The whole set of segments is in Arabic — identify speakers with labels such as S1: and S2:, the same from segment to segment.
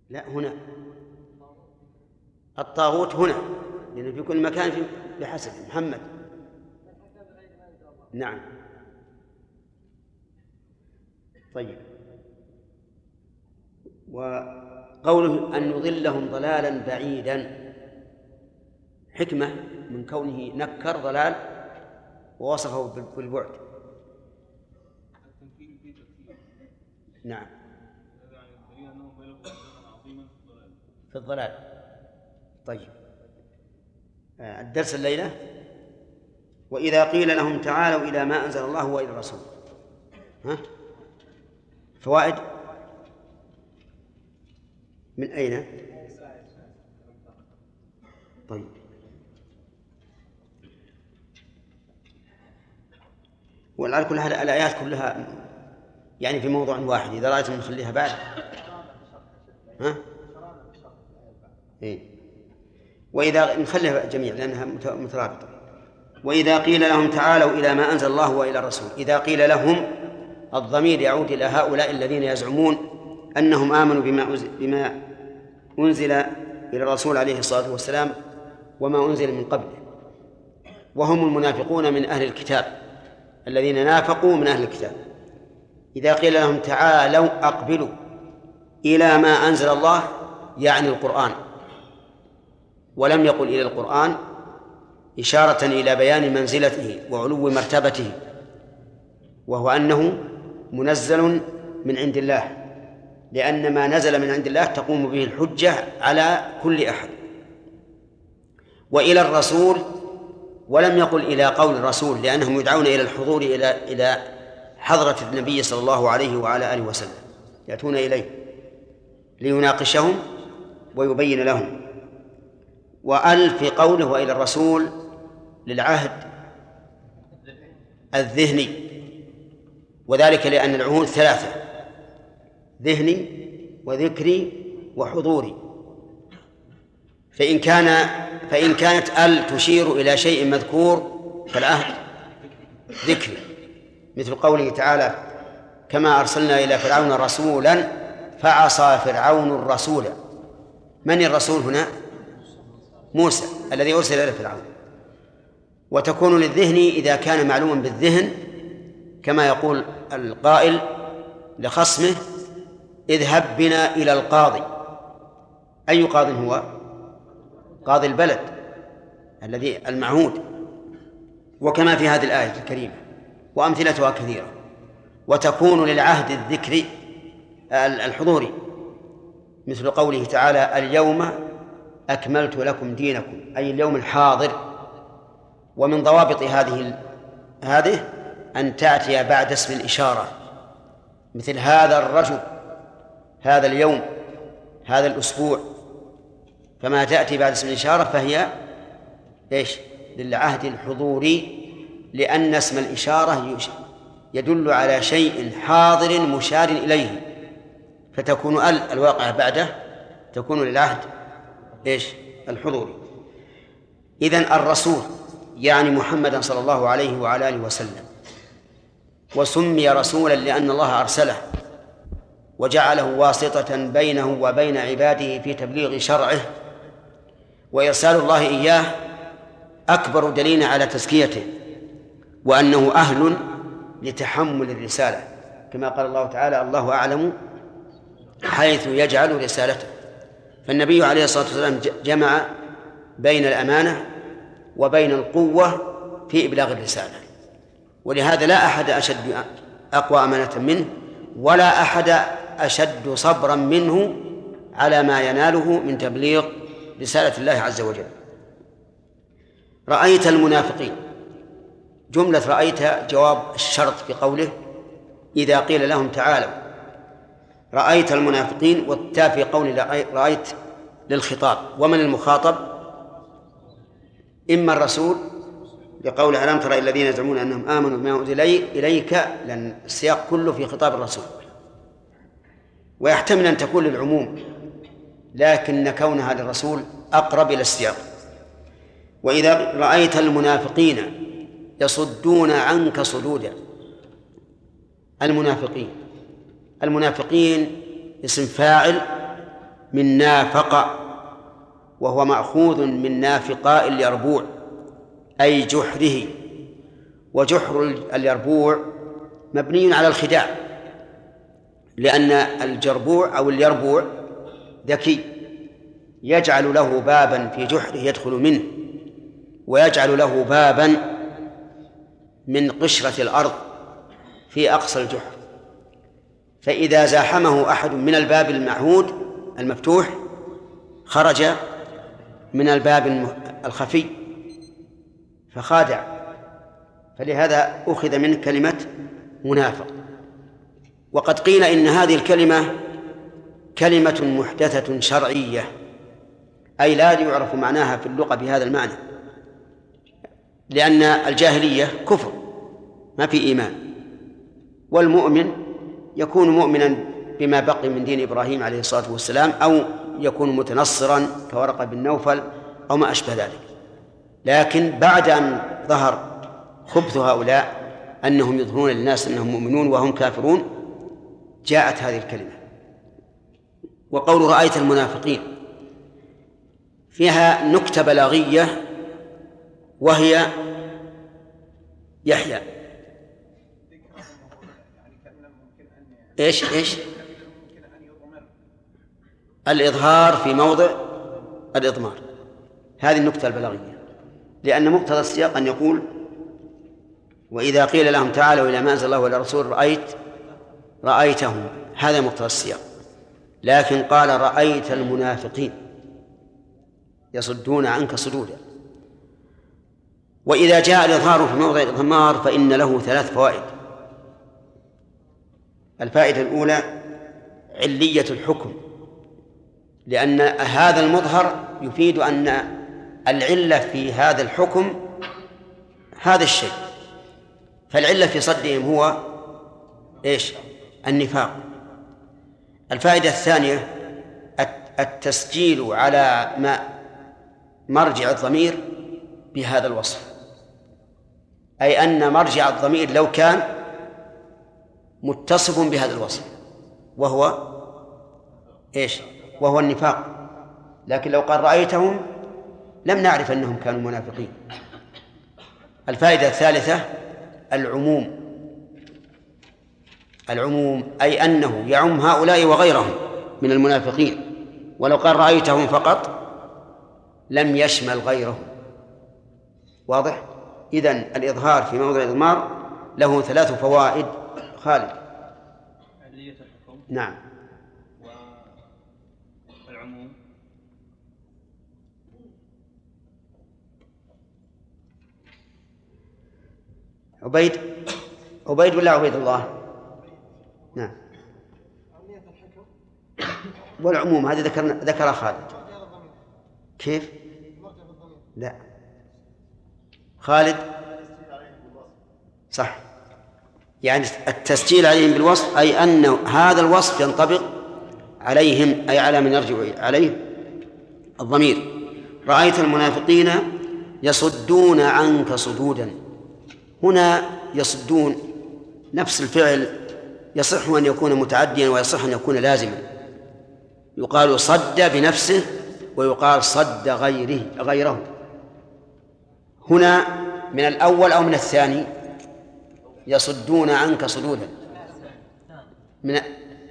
S1: لا، هنا الطاغوت هنا، لأنه في كل مكان بحسب محمد. نعم. طيب، وقوله أن يضلهم ضلالا بعيدا، حكمة من كونه نكر ضلال ووصفه بالبعد. نعم، في الضلال. طيب، الدرس الليلة: وإذا قيل لهم تعالوا إلى ما أنزل الله وإلى الرسول. فوائد من أين؟ طيب، وعلى كل هذه الآيات كلها يعني في موضوع واحد، إذا رأيتم نخليها بعد. إيه؟ وإذا نخليها جميع لأنها مترابطة. وإذا قيل لهم تعالوا إلى ما أنزل الله وإلى الرسول. إذا قيل لهم، الضمير يعود إلى هؤلاء الذين يزعمون أنهم آمنوا بما أنزل إلى الرسول عليه الصلاة والسلام وما أنزل من قبله، وهم المنافقون من أهل الكتاب الذين نافقوا من أهل الكتاب. إذا قيل لهم تعالوا أقبلوا إلى ما أنزل الله، يعني القرآن، ولم يقل إلى القرآن، إشارة إلى بيان منزلته وعلو مرتبته، وهو أنه منزل من عند الله، لأن ما نزل من عند الله تقوم به الحجة على كل أحد. وإلى الرسول، ولم يقل إلى قول الرسول، لأنهم يدعون إلى الحضور إلى حضرة النبي صلى الله عليه وعلى آله وسلم، يأتون إليه ليناقشهم ويبين لهم. وأل في قوله وإلى الرسول للعهد الذهني، وذلك لأن العهود ثلاثة: ذهني وذكري وحضوري. فإن كانت ال تشير إلى شيء مذكور فالعهد ذكري، مثل قوله تعالى: كما أرسلنا إلى فرعون رسولا فعصى فرعون الرسول. من الرسول هنا؟ موسى الذي أرسل إلى فرعون. وتكون للذهن إذا كان معلوما بالذهن، كما يقول القائل لخصمه: اذهب بنا إلى القاضي. أي قاض هو؟ قاضي البلد الذي المعهود. وكما في هذه الآية الكريمة وأمثلتها كثيرة. وتكون للعهد الذكري الحضوري، مثل قوله تعالى: اليوم أكملت لكم دينكم، أي اليوم الحاضر. ومن ضوابط هذه أن تأتي بعد اسم الإشارة، مثل هذا الرجل، هذا اليوم، هذا الأسبوع. فما تأتي بعد اسم الإشارة فهي للعهد الحضوري، لأن اسم الإشارة يدل على شيء حاضر مشار إليه، فتكون الواقعة بعده تكون للعهد الحضوري. إذن الرسول يعني محمدا صلى الله عليه وعلى آله وسلم، وسمي رسولا لأن الله أرسله وجعله واسطة بينه وبين عباده في تبليغ شرعه. وإرسال الله إياه أكبر دليل على تزكيته، وأنه أهل لتحمل الرسالة، كما قال الله تعالى: الله أعلم حيث يجعل رسالته. فالنبي عليه الصلاة والسلام جمع بين الأمانة وبين القوة في إبلاغ الرسالة، ولهذا لا أحد أقوى أمانة منه، ولا أحد أشد صبرا منه على ما يناله من تبليغ رسالة الله عز وجل. رأيت المنافقين، جملة رأيت جواب الشرط في قوله إذا قيل لهم تعالوا. رأيت المنافقين، والتاء في قول رأيت للخطاب. ومن المخاطب؟ إما الرسول لقول ألم تر الذين يزعمون أنهم آمنوا بما أنزل إليك، لأن السياق كله في خطاب الرسول، ويحتمل أن تكون للعموم، لكن كونها للرسول أقرب إلى السياق. وإذا رأيت المنافقين يصدون عنك صدودا. المنافقين اسم فاعل من نافق، وهو مأخوذ من نافقاء اليربوع أي جحره. وجحر اليربوع مبني على الخداع، لأن الجربوع أو اليربوع ذكي، يجعل له بابا في جحره يدخل منه، ويجعل له بابا من قشرة الأرض في أقصى الجحر، فإذا زاحمه أحد من الباب المعهود المفتوح خرج من الباب الخفي فخادع، فلهذا أخذ من كلمة منافق. وقد قيل إن هذه الكلمة كلمة محدثة شرعية، أي لا يعرف معناها في اللغة بهذا المعنى، لأن الجاهلية كفر ما في إيمان، والمؤمن يكون مؤمنا بما بقي من دين إبراهيم عليه الصلاة والسلام، أو يكون متنصرا كورقة بن نوفل أو ما أشبه ذلك. لكن بعد أن ظهر خبث هؤلاء أنهم يظهرون للناس أنهم مؤمنون وهم كافرون جاءت هذه الكلمة. وقول رأيت المنافقين فيها نكتة بلاغية، وهي يحيى إيش الإظهار في موضع الإضمار، هذه النكتة البلاغية، لأن مقتضى السياق أن يقول وإذا قيل لهم تعالوا إلى ما أنزل الله وإلى الرسول رأيتهم، هذا مقتضى السياق. لكن قال رأيت المنافقين يصدون عنك صدودا. وإذا جاء الإظهار في موضع الإضمار فإن له 3 فوائد. الفائدة الأولى علية الحكم، لأن هذا المظهر يفيد أن العلة في هذا الحكم هذا الشيء، فالعلة في صدهم هو إيش؟ النفاق. الفائدة الثانية التسجيل على مرجع الضمير بهذا الوصف، أي أن مرجع الضمير لو كان متصف بهذا الوصف وهو إيش؟ وهو النفاق، لكن لو قال رأيتهم لم نعرف أنهم كانوا منافقين. الفائدة الثالثة العموم، أي أنه يعم هؤلاء وغيرهم من المنافقين، ولو قال رأيتهم فقط لم يشمل غيرهم. واضح؟ إذن الإظهار في موضع الإضمار له 3 فوائد. خالد.
S2: علية الحكم.
S1: نعم.
S2: والعموم.
S1: عبيد ولا عبيد الله؟ نعم. والعموم هذه ذكر خالد. كيف؟ لا، خالد صح، يعني التسجيل عليهم بالوصف، أي أن هذا الوصف ينطبق عليهم، أي على من يرجع عليه الضمير. رأيت المنافقين يصدون عنك صدودا. هنا يصدون نفس الفعل يصح أن يكون متعديا ويصح أن يكون لازما، يقال صد بنفسه ويقال صد غيره. هنا من الأول أو من الثاني؟ يصدون عنك صدودا. من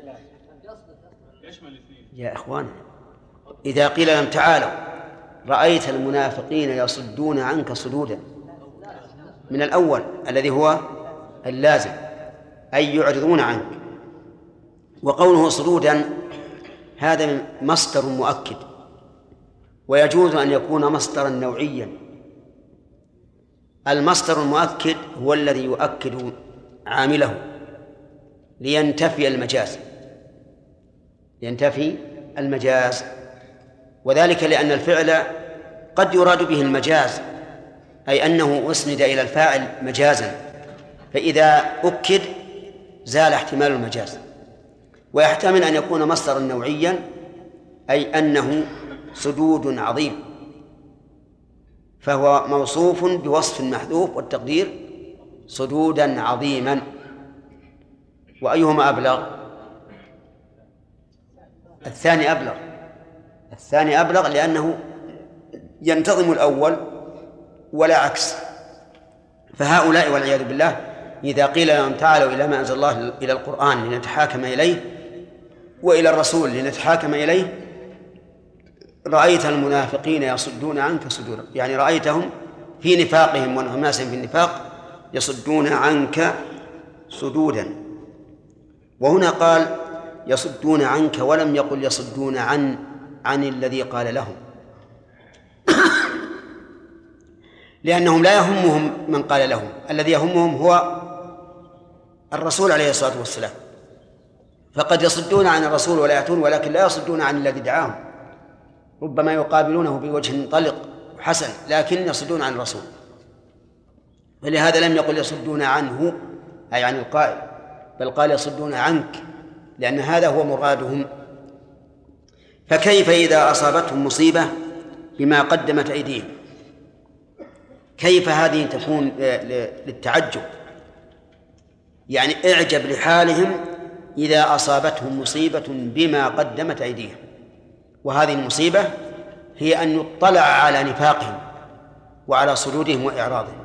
S1: يا إخوان، إذا قيل لهم تعالوا رأيت المنافقين يصدون عنك صدودا، من الأول الذي هو اللازم، أي يعرضون عنك. وقوله صدودا هذا مصدر مؤكد، ويجوز أن يكون مصدرا نوعيا. المصدر المؤكد هو الذي يؤكد عامله لينتفي المجاز، وذلك لأن الفعل قد يراد به المجاز، أي أنه أسند إلى الفاعل مجازا، فإذا أكد زال احتمال المجاز. ويحتمل أن يكون مصدرا نوعيا، أي أنه سدود عظيم، فهو موصوف بوصف محذوف والتقدير سدودا عظيما. وأيهما أبلغ؟ الثاني أبلغ، الثاني أبلغ لأنه ينتظم الأول ولا عكس. فهؤلاء والعياذ بالله إذا قيل لهم تعالوا إلى ما أنزل الله إلى القرآن لنتحاكم إليه وإلى الرسول لنتحاكم إليه رأيت المنافقين يصدون عنك صدورا، يعني رأيتهم في نفاقهم وانغماسهم في النفاق يصدون عنك صدودا. وهنا قال يصدون عنك ولم يقل يصدون عن الذي قال لهم لأنهم لا يهمهم من قال لهم، الذي يهمهم هو الرسول عليه الصلاة والسلام. فقد يصدون عن الرسول ولا يأتون، ولكن لا يصدون عن الذي دعاهم، ربما يقابلونه بوجه طلق حسن لكن يصدون عن الرسول. فلهذا لم يقل يصدون عنه أي عن القائل، بل قال يصدون عنك لأن هذا هو مرادهم. فكيف إذا أصابتهم مصيبة بما قدمت أيديهم؟ كيف هذه تكون للتعجب، يعني اعجب لحالهم إذا أصابتهم مصيبة بما قدمت أيديهم. وهذه المصيبة هي أن يطلع على نفاقهم وعلى صدورهم وإعراضهم.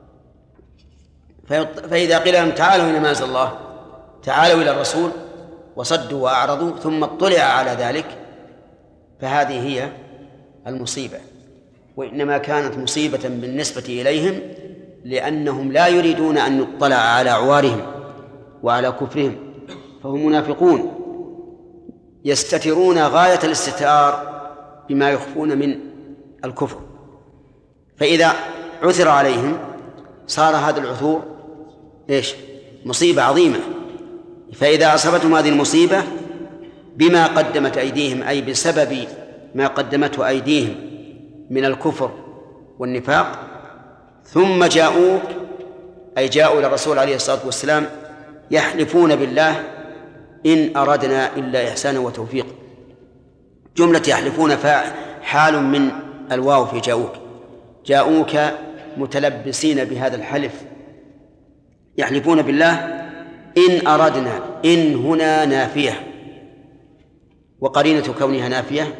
S1: فإذا قيل لهم تعالوا إلى ما أنزل الله، تعالوا إلى الرسول، وصدوا وأعرضوا ثم اطلع على ذلك، فهذه هي المصيبة. وإنما كانت مصيبة بالنسبة إليهم لأنهم لا يريدون أن يطلع على عوارهم وعلى كفرهم، فهم منافقون يستترون غاية الاستتار بما يخفون من الكفر. فإذا عثر عليهم صار هذا العثور مصيبة عظيمة. فإذا أصابتهم هذه المصيبة بما قدمت أيديهم، أي بسبب ما قدمته أيديهم من الكفر والنفاق، ثم جاءوك أي جاءوا إلى الرسول عليه الصلاة والسلام يحلفون بالله إن أردنا إلا إحسانا وتوفيق. جملة يحلفون حال من الواو في جاءوك متلبسين بهذا الحلف، يحلفون بالله إن أردنا، إن هنا نافية، وقرينة كونها نافية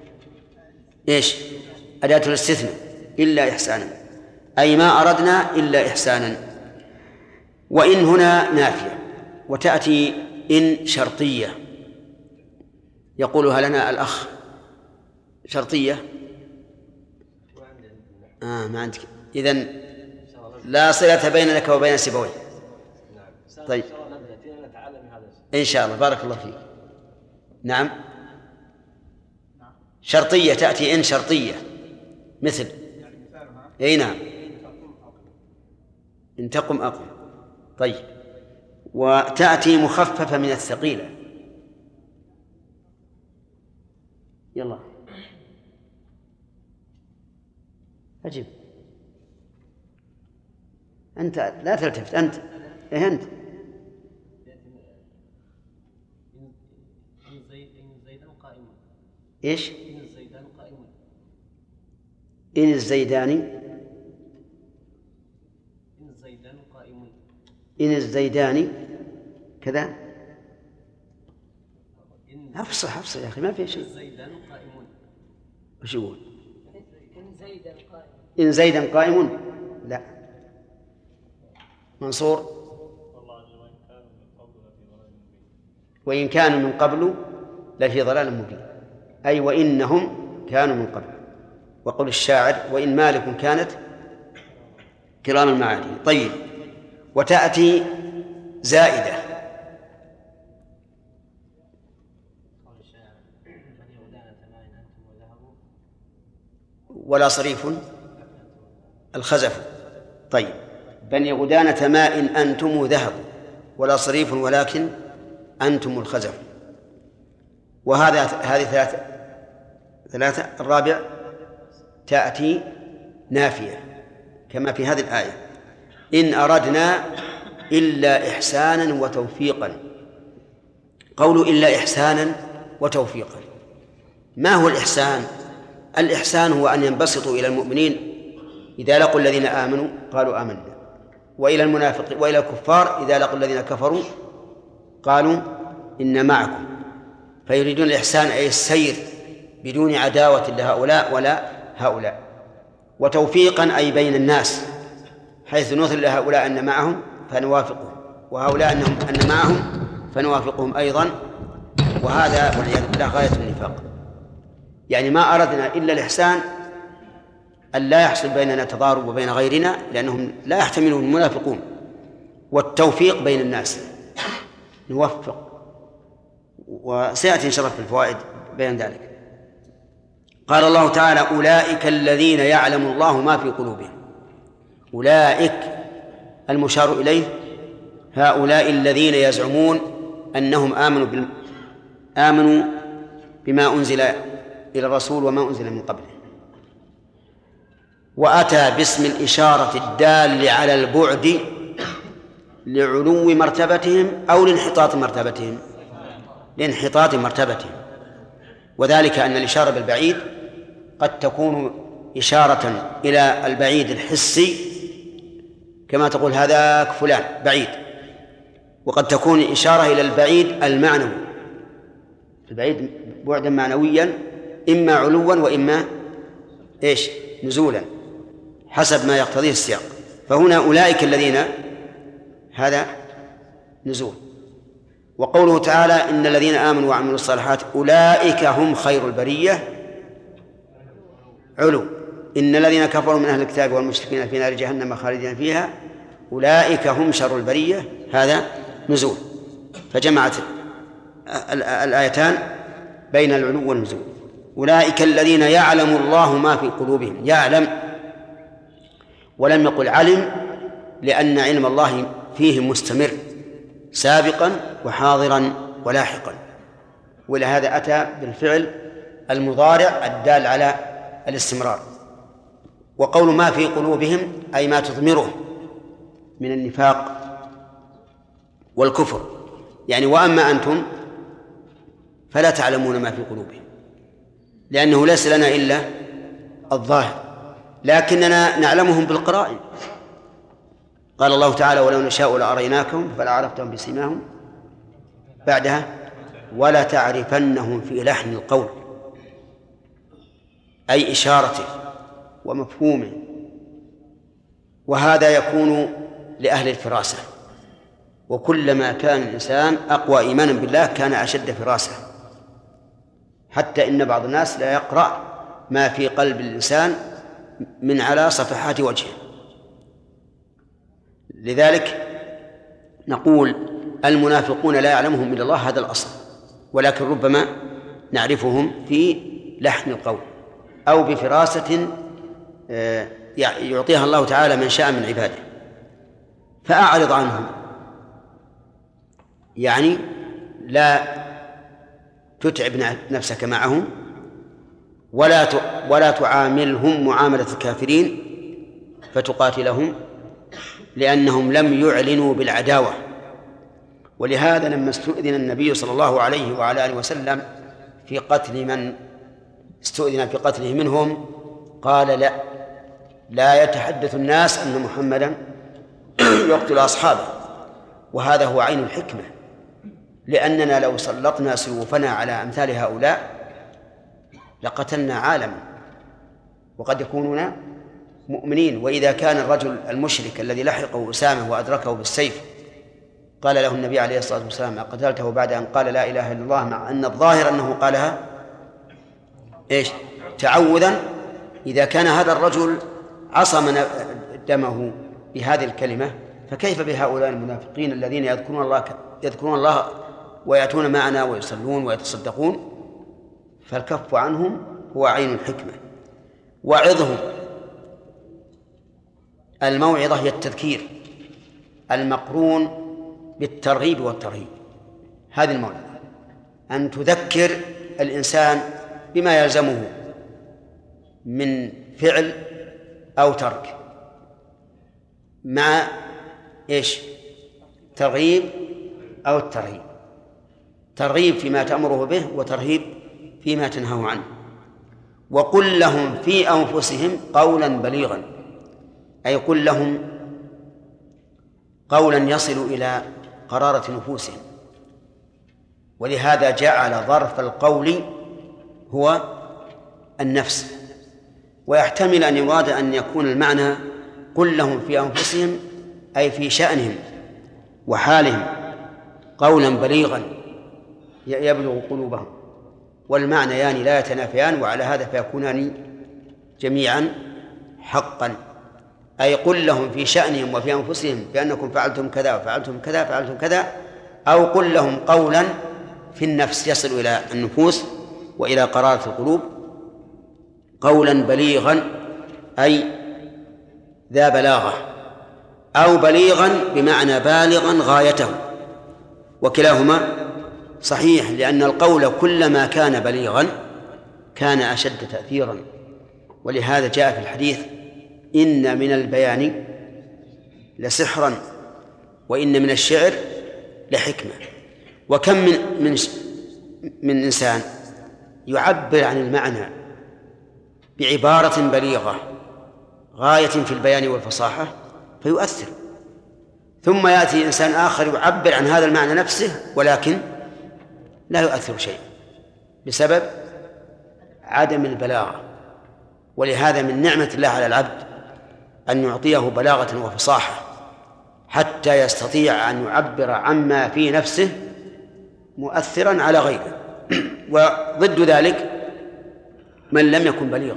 S1: أداة الاستثناء، إلا إحسانا، أي ما أردنا إلا إحسانا. وإن هنا نافية، وتأتي إن شرطية يقولها لنا الأخ شرطية ما عندك، إذن لا صلة بينك وبين سيبويه. طيب إن شاء الله، بارك الله فيك. نعم شرطية، تأتي إن شرطية مثل أي نعم إن تقم أقم. طيب وتأتي مخففة من الثقيلة. يلا أجب أنت، لا تلتفت أنت. إيه أنت؟ إيش؟ إن الزيدان قائمون. إن الزيدان كذا. أفصح يا أخي، ما في شيء. وش يقول؟ إن زيدا قائم. لا منصور وإن كانوا من قبل لفي ضلال مبين، أي وإنهم كانوا من قبل. وقول الشاعر وإن مالك كانت كرام المعادي. طيب وتأتي زائدة ولا صريف الخزف. طيب بني غدانة ماء أنتم ذهب ولا صريف ولكن أنتم الخزف. هذه ثلاثة. الرابع تأتي نافية كما في هذه الآية إن أردنا إلا إحسانا وتوفيقا. قولوا إلا إحسانا وتوفيقا، ما هو الإحسان؟ الإحسان هو أن ينبسطوا إلى المؤمنين إذا لقوا الذين آمنوا قالوا آمنا، وإلى المنافقين وإلى الكفار إذا لقوا الذين كفروا قالوا إن معكم. فيريدون الإحسان أي السير بدون عداوة لهؤلاء ولا هؤلاء. وتوفيقا أي بين الناس، حيث نثل لهؤلاء أن معهم فنوافقهم، وهؤلاء أن معهم فنوافقهم أيضا، وهذا والعياذ بالله غاية النفاق. يعني ما أردنا إلا الإحسان، أن لا يحصل بيننا تضارب وبين غيرنا، لأنهم لا يحتملون المنافقون، والتوفيق بين الناس نوفق، وسيأتي إن شاء الله في الفوائد بين ذلك. قال الله تعالى: أولئك الذين يعلم الله ما في قلوبهم. أولئك المشار إليه هؤلاء الذين يزعمون أنهم آمنوا بما أنزل إلى الرسول وما أنزل من قبله، وأتى باسم الإشارة الدال على البعد لعلو مرتبتهم أو لانحطاط مرتبتهم، وذلك أن الإشارة بالبعيد قد تكون إشارة إلى البعيد الحسي، كما تقول هذاك فلان بعيد، وقد تكون إشارة إلى البعيد المعنوي، البعيد بعدا معنويا، إما علوا وإما نزولا حسب ما يقتضيه السياق. فهنا أولئك الذين هذا نزول. وقوله تعالى: إن الذين آمنوا وعملوا الصالحات أولئك هم خير البرية علو. إن الذين كفروا من أهل الكتاب والمشركين في نار جهنم خالدين فيها أولئك هم شر البرية هذا نزول. فجمعت الآيتان بين العلو والنزول. أولئك الذين يعلم الله ما في قلوبهم، يعلم ولم يقل علم، لأن علم الله فيهم مستمر سابقا وحاضرا ولاحقا، ولهذا أتى بالفعل المضارع الدال على الاستمرار. وقول ما في قلوبهم أي ما تضمره من النفاق والكفر، يعني وأما أنتم فلا تعلمون ما في قلوبهم، لأنه ليس لنا إلا الظاهر، لكننا نعلمهم بالقرائن. قال الله تعالى: ولو نشاء لأريناكم فلا عرفتهم بسيماهم، بعدها ولا تعرفنهم في لحن القول، أي إشارته ومفهومه. وهذا يكون لأهل الفراسة، وكلما كان الإنسان أقوى إيمانا بالله كان أشد فراسة، حتى إن بعض الناس لا يقرأ ما في قلب الإنسان من على صفحات وجهه. لذلك نقول المنافقون لا يعلمهم إلا الله، هذا الأصل، ولكن ربما نعرفهم في لحن القول أو بفراسة يعطيها الله تعالى من شاء من عباده. فأعرض عنهم، يعني لا تتعب نفسك معهم، ولا تعاملهم معاملة الكافرين فتقاتلهم، لأنهم لم يعلنوا بالعداوة. ولهذا لما استؤذن النبي صلى الله عليه وعلى آله وسلم في قتل من استؤذن في قتله منهم، قال: لا يتحدث الناس أن محمدا يقتل أصحابه. وهذا هو عين الحكمة، لأننا لو سلطنا سيوفنا على أمثال هؤلاء لقتلنا عالما، وقد يكونون مؤمنين. وإذا كان الرجل المشرك الذي لحقه أسامة وأدركه بالسيف قال له النبي عليه الصلاة والسلام: أقتلته بعد أن قال لا إله إلا الله، مع أن الظاهر أنه قالها تعوذا. إذا كان هذا الرجل عصم دمه بهذه الكلمة، فكيف بهؤلاء المنافقين الذين يذكرون الله ويأتون معنا ويصلون ويتصدقون؟ فالكف عنهم هو عين الحكمة. وعظهم، الموعظة هي التذكير المقرون بالترغيب والترهيب. هذه الموعظة، أن تذكر الإنسان بما يلزمه من فعل أو ترك، مع ترغيب أو الترهيب، ترغيب فيما تأمره به وترهيب فيما تنهاه عنه. وقل لهم في أنفسهم قولا بليغا، أي قل لهم قولا يصل إلى قرارة نفوسهم. ولهذا جعل ظرف القول هو النفس. ويحتمل أن يراد أن يكون المعنى قل لهم في أنفسهم أي في شأنهم وحالهم قولا بليغا يبلغ قلوبهم، والمعنيان لا يتنافيان، وعلى هذا فيكونان جميعا حقا. أي قل لهم في شأنهم وفي أنفسهم بأنكم فعلتم كذا وفعلتم كذا فعلتم كذا، أو قل لهم قولا في النفس يصل إلى النفوس وإلى قرارة القلوب، قولا بليغا أي ذا بلاغة، أو بليغا بمعنى بالغا غايته، وكلاهما صحيح، لأن القول كلما كان بليغا كان أشد تأثيرا. ولهذا جاء في الحديث إن من البيان لسحرا وإن من الشعر لحكمة. وكم من إنسان يعبر عن المعنى بعبارة بليغة غاية في البيان والفصاحة فيؤثر، ثم يأتي إنسان آخر يعبر عن هذا المعنى نفسه ولكن لا يؤثر شيء بسبب عدم البلاغة. ولهذا من نعمة الله على العبد أن يعطيه بلاغة وفصاحة حتى يستطيع أن يعبر عما في نفسه مؤثرا على غيره. وضد ذلك من لم يكن بليغا.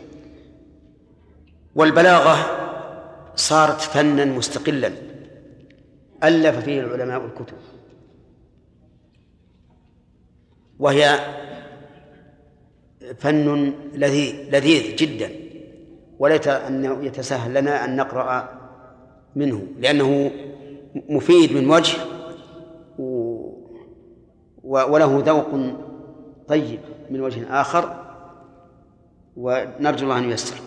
S1: والبلاغة صارت فنا مستقلا ألف فيه العلماء الكتب، وهي فن لذيذ جدا، وليت أن يتسهل لنا أن نقرأ منه لأنه مفيد من وجه وله ذوق طيب من وجه آخر، ونرجو الله أن ييسر.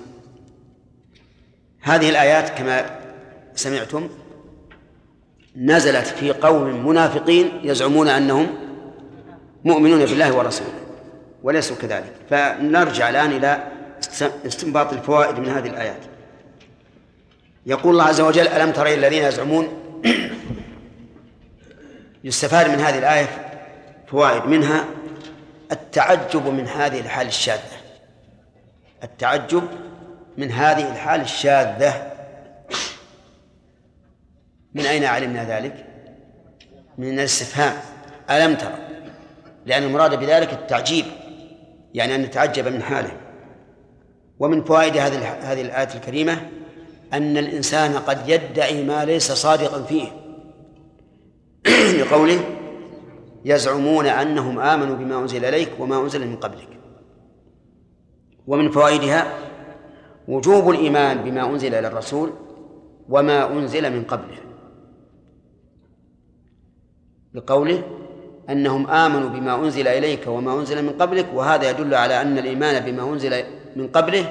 S1: هذه الآيات كما سمعتم نزلت في قوم منافقين يزعمون أنهم مؤمنون بالله ورسوله وليسوا كذلك. فنرجع الآن إلى استنباط الفوائد من هذه الآيات. يقول الله عز وجل ألم تر إلى الذين يزعمون. يستفاد من هذه الآية فوائد، منها التعجب من هذه الحال الشاذة، التعجب من هذه الحال الشاذة. من أين علمنا ذلك؟ من الاستفهام ألم تر، لأن المراد بذلك التعجيب، يعني أن نتعجب من حاله. ومن فوائد هذه الآية الكريمة أن الإنسان قد يدعي ما ليس صادقا فيه لقوله يزعمون أنهم آمنوا بما أنزل إليك وما أنزل من قبلك. ومن فوائدها وجوب الإيمان بما أنزل إلى الرسول وما أنزل من قبله، بقوله أنهم آمنوا بما أنزل إليك وما أنزل من قبلك، وهذا يدل على أن الإيمان بما أنزل من قبله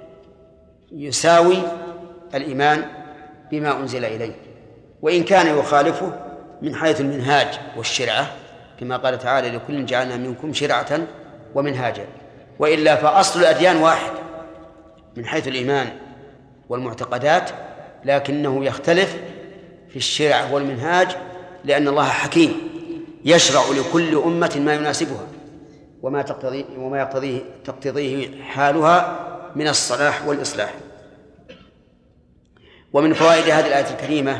S1: يساوي الإيمان بما أنزل إليه، وإن كان يخالفه من حيث المنهاج والشرعة، كما قال تعالى لكل جعلنا منكم شرعة ومنهاجا، وإلا فأصل الأديان واحد من حيث الإيمان والمعتقدات، لكنه يختلف في الشرع والمنهاج، لأن الله حكيم يشرع لكل أمة ما يناسبها وما تقتضيه حالها من الصلاح والإصلاح. ومن فوائد هذه الآية الكريمة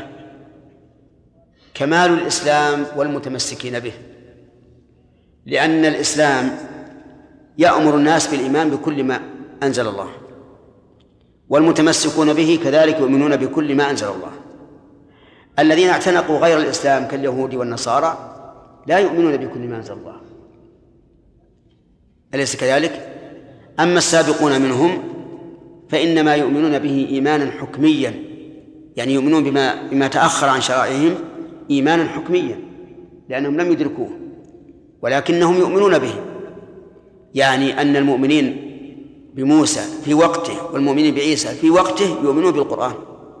S1: كمال الإسلام والمتمسكين به، لأن الإسلام يأمر الناس بالإيمان بكل ما أنزل الله، والمتمسكون به كذلك يؤمنون بكل ما أنزل الله. الذين اعتنقوا غير الإسلام كاليهود والنصارى لا يؤمنون بكل ما أنزل الله، أليس كذلك؟ أما السابقون منهم فإنما يؤمنون به إيمانا حكميا، يعني يؤمنون بما تأخر عن شرائعهم إيمانا حكميا لأنهم لم يدركوه، ولكنهم يؤمنون به، يعني أن المؤمنين بموسى في وقته والمؤمنين بعيسى في وقته يؤمنون بالقرآن،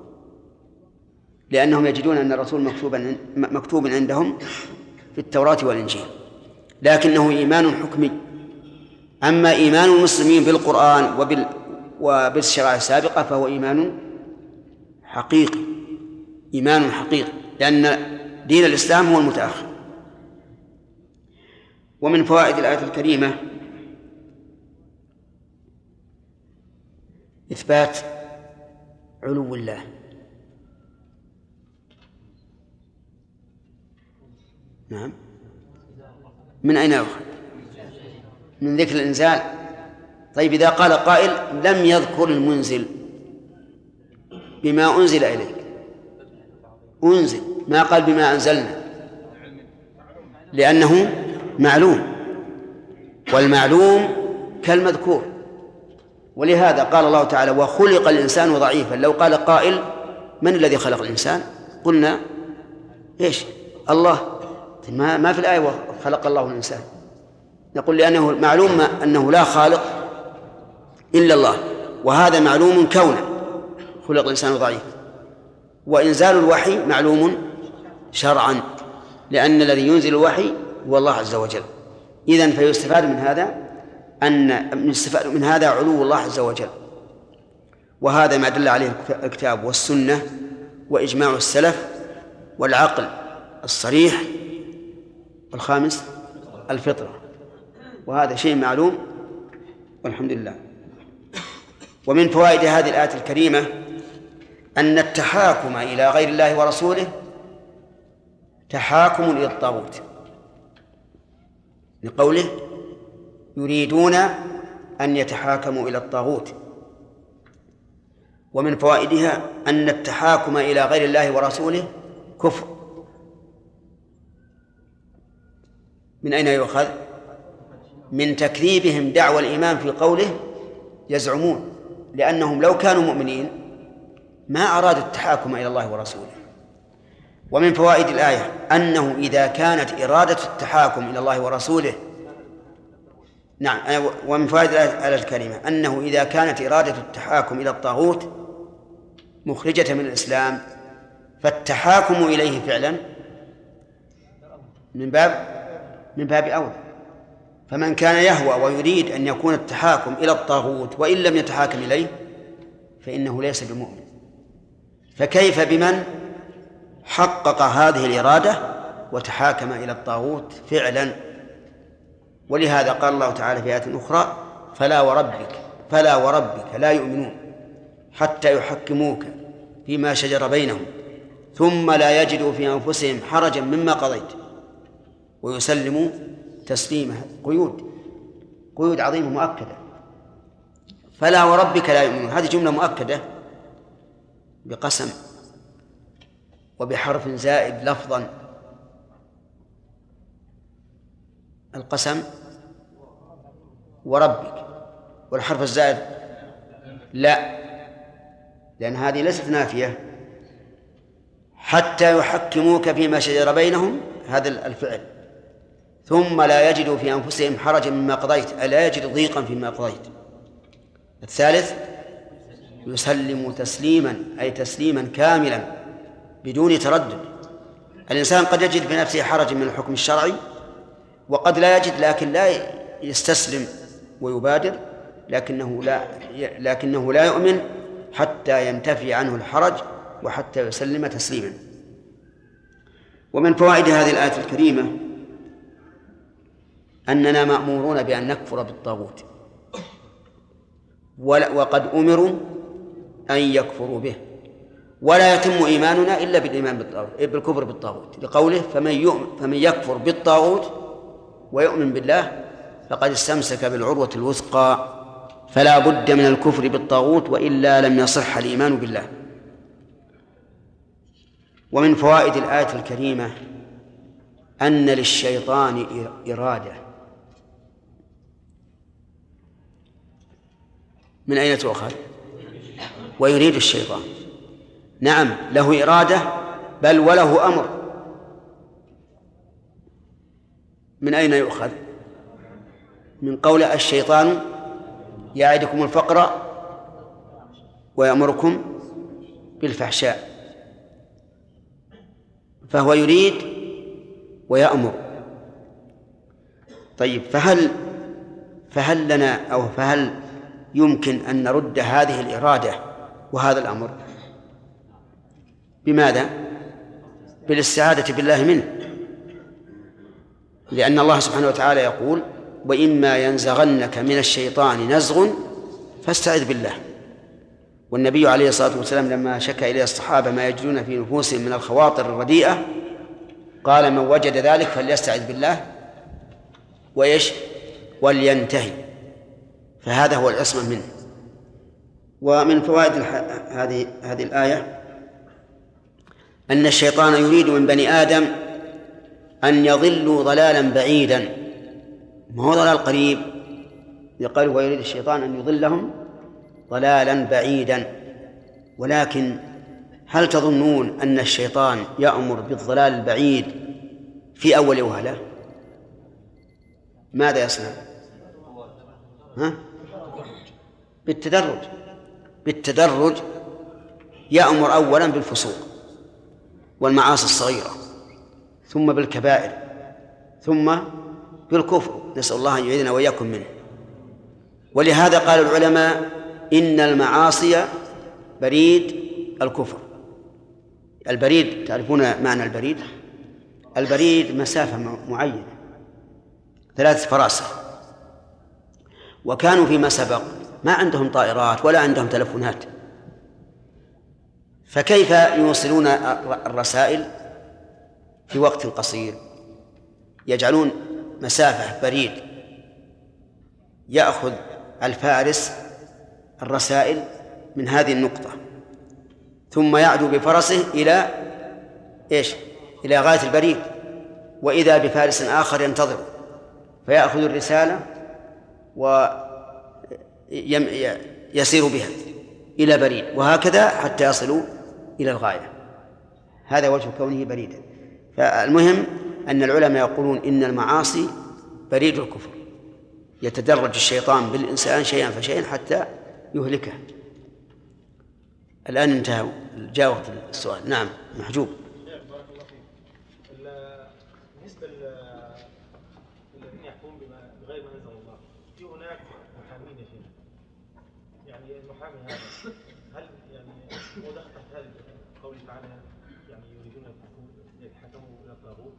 S1: لأنهم يجدون أن الرسول مكتوب عندهم في التوراة والإنجيل، لكنه إيمان حكمي. أما إيمان المسلمين بالقرآن وبالشرائع السابقة فهو إيمان حقيقي، إيمان حقيقي، لأن دين الإسلام هو المتأخر. ومن فوائد الآية الكريمة إثبات علو الله. نعم، من أين يؤخذ؟ من ذكر الإنزال. طيب إذا قال قائل لم يذكر المنزل بما أنزل إليك، أنزل ما قال بما أنزلنا، لأنه معلوم، والمعلوم كالمذكور. ولهذا قال الله تعالى وخلق الإنسان ضعيفا. لو قال قائل من الذي خلق الإنسان؟ قلنا إيش؟ الله. ما في الآية وخلق الله الإنسان، نقول لأنه معلوم أنه لا خالق إلا الله، وهذا معلوم كونه خلق الإنسان ضعيفا. وإنزال الوحي معلوم شرعا، لأن الذي ينزل الوحي هو الله عز وجل. إذن فيستفاد من هذا علو الله عز وجل، وهذا ما دل عليه الكتاب والسنة وإجماع السلف والعقل الصريح. والخامس الفطرة، وهذا شيء معلوم والحمد لله. ومن فوائد هذه الآية الكريمة أن التحاكم إلى غير الله ورسوله تحاكم إلى الطاغوت، لقوله يريدون أن يتحاكموا إلى الطاغوت. ومن فوائدها أن التحاكم إلى غير الله ورسوله كفر. من أين يؤخذ؟ من تكذيبهم دعوى الإيمان في قوله يزعمون، لأنهم لو كانوا مؤمنين ما أرادوا التحاكم إلى الله ورسوله. ومن فوائد الآية أنه إذا كانت إرادة التحاكم إلى الله ورسوله ومن فوائد الآية الكريمة أنه إذا كانت إرادة التحاكم إلى الطاغوت مخرجة من الإسلام فالتحاكم إليه فعلا من باب أولى. فمن كان يهوى ويريد أن يكون التحاكم إلى الطاغوت وإن لم يتحاكم إليه فإنه ليس بمؤمن، فكيف بمن حقق هذه الإرادة وتحاكم إلى الطاغوت فعلا؟ ولهذا قال الله تعالى في آية أخرى فلا وربك لا يؤمنون حتى يحكموك فيما شجر بينهم ثم لا يجدوا في أنفسهم حرجا مما قضيت ويسلموا تسليما. قيود عظيمة مؤكدة. فلا وربك لا يؤمنون، هذه جملة مؤكدة بقسم وبحرف زائد لفظا. القسم وربك، والحرف الزائد لا، لأن هذه ليست نافية. حتى يحكموك فيما شجر بينهم، هذا الفعل، ثم لا يجدوا في أنفسهم حرجا مما قضيت، ألا يجد ضيقا فيما قضيت. الثالث يسلموا تسليما، أي تسليما كاملا بدون تردد. الإنسان قد يجد في نفسه حرج من الحكم الشرعي وقد لا يجد، لكن لا يستسلم ويبادر، لكنه لا يؤمن حتى ينتفي عنه الحرج وحتى يسلم تسليما. ومن فوائد هذه الآية الكريمة أننا مأمورون بأن نكفر بالطاغوت، وقد أمروا أن يكفروا به، ولا يتم إيماننا إلا بالكفر بالطاغوت، لقوله فمن يكفر بالطاغوت ويؤمن بالله فقد استمسك بالعروة الوثقى، فلا بد من الكفر بالطاغوت وإلا لم يصح الإيمان بالله. ومن فوائد الآية الكريمة أن للشيطان إرادة. من أين تؤخذ؟ ويريد الشيطان، نعم له إرادة بل وله أمر. من أين يؤخذ؟ من قول الشيطان يعدكم الفقر ويأمركم بالفحشاء، فهو يريد ويأمر. طيب فهل لنا أو فهل يمكن أن نرد هذه الإرادة وهذا الأمر؟ بماذا؟ بالاستعاذة بالله منه، لأن الله سبحانه وتعالى يقول وإما ينزغنك من الشيطان نزغ فاستعذ بالله. والنبي عليه الصلاة والسلام لما شكى إليه الصحابة ما يجدون في نفوسهم من الخواطر الرديئة قال من وجد ذلك فليستعذ بالله ولينتهي، فهذا هو العصمة منه. ومن فوائد هذه الآية أن الشيطان يريد من بني آدم أن يضلوا ضلالا بعيدا، ما هو ضلال قريب، يقال ويريد الشيطان أن يضلهم ضلالا بعيدا. ولكن هل تظنون أن الشيطان يأمر بالضلال البعيد في أول وهلة؟ ماذا يصنع؟ بالتدرج يأمر أولا بالفسوق والمعاصي الصغيرة، ثم بالكبائر، ثم بالكفر، نسأل الله أن يعيذنا وإياكم منه. ولهذا قال العلماء إن المعاصي بريد الكفر. البريد، تعرفون معنى البريد؟ البريد مسافة معينة 3 فراسخ، وكانوا فيما سبق ما عندهم طائرات ولا عندهم تلفونات، فكيف يوصلون الرسائل في وقت قصير؟ يجعلون مسافة بريد يأخذ الفارس الرسائل من هذه النقطة، ثم يعدو بفرسه إلى غاية البريد، وإذا بفارس آخر ينتظر فيأخذ الرسالة ويسير بها إلى بريد، وهكذا حتى يصلوا إلى الغاية. هذا وجه كونه بريدا. فالمهم أن العلماء يقولون إن المعاصي بريد الكفر، يتدرج الشيطان بالإنسان شيئا فشيئا حتى يهلكه. الآن انتهى، جاء وقت السؤال. نعم محجوب.
S3: بارك الله فيك. بالنسبة للذين يحكمون بغير ما أنزل الله، في هناك محامين يا شيخ، يعني المحامي هذا هل يعني هو دخل تحت هذا قوله تعالى يعني يريدون يتحكموا إلى الطاغوت؟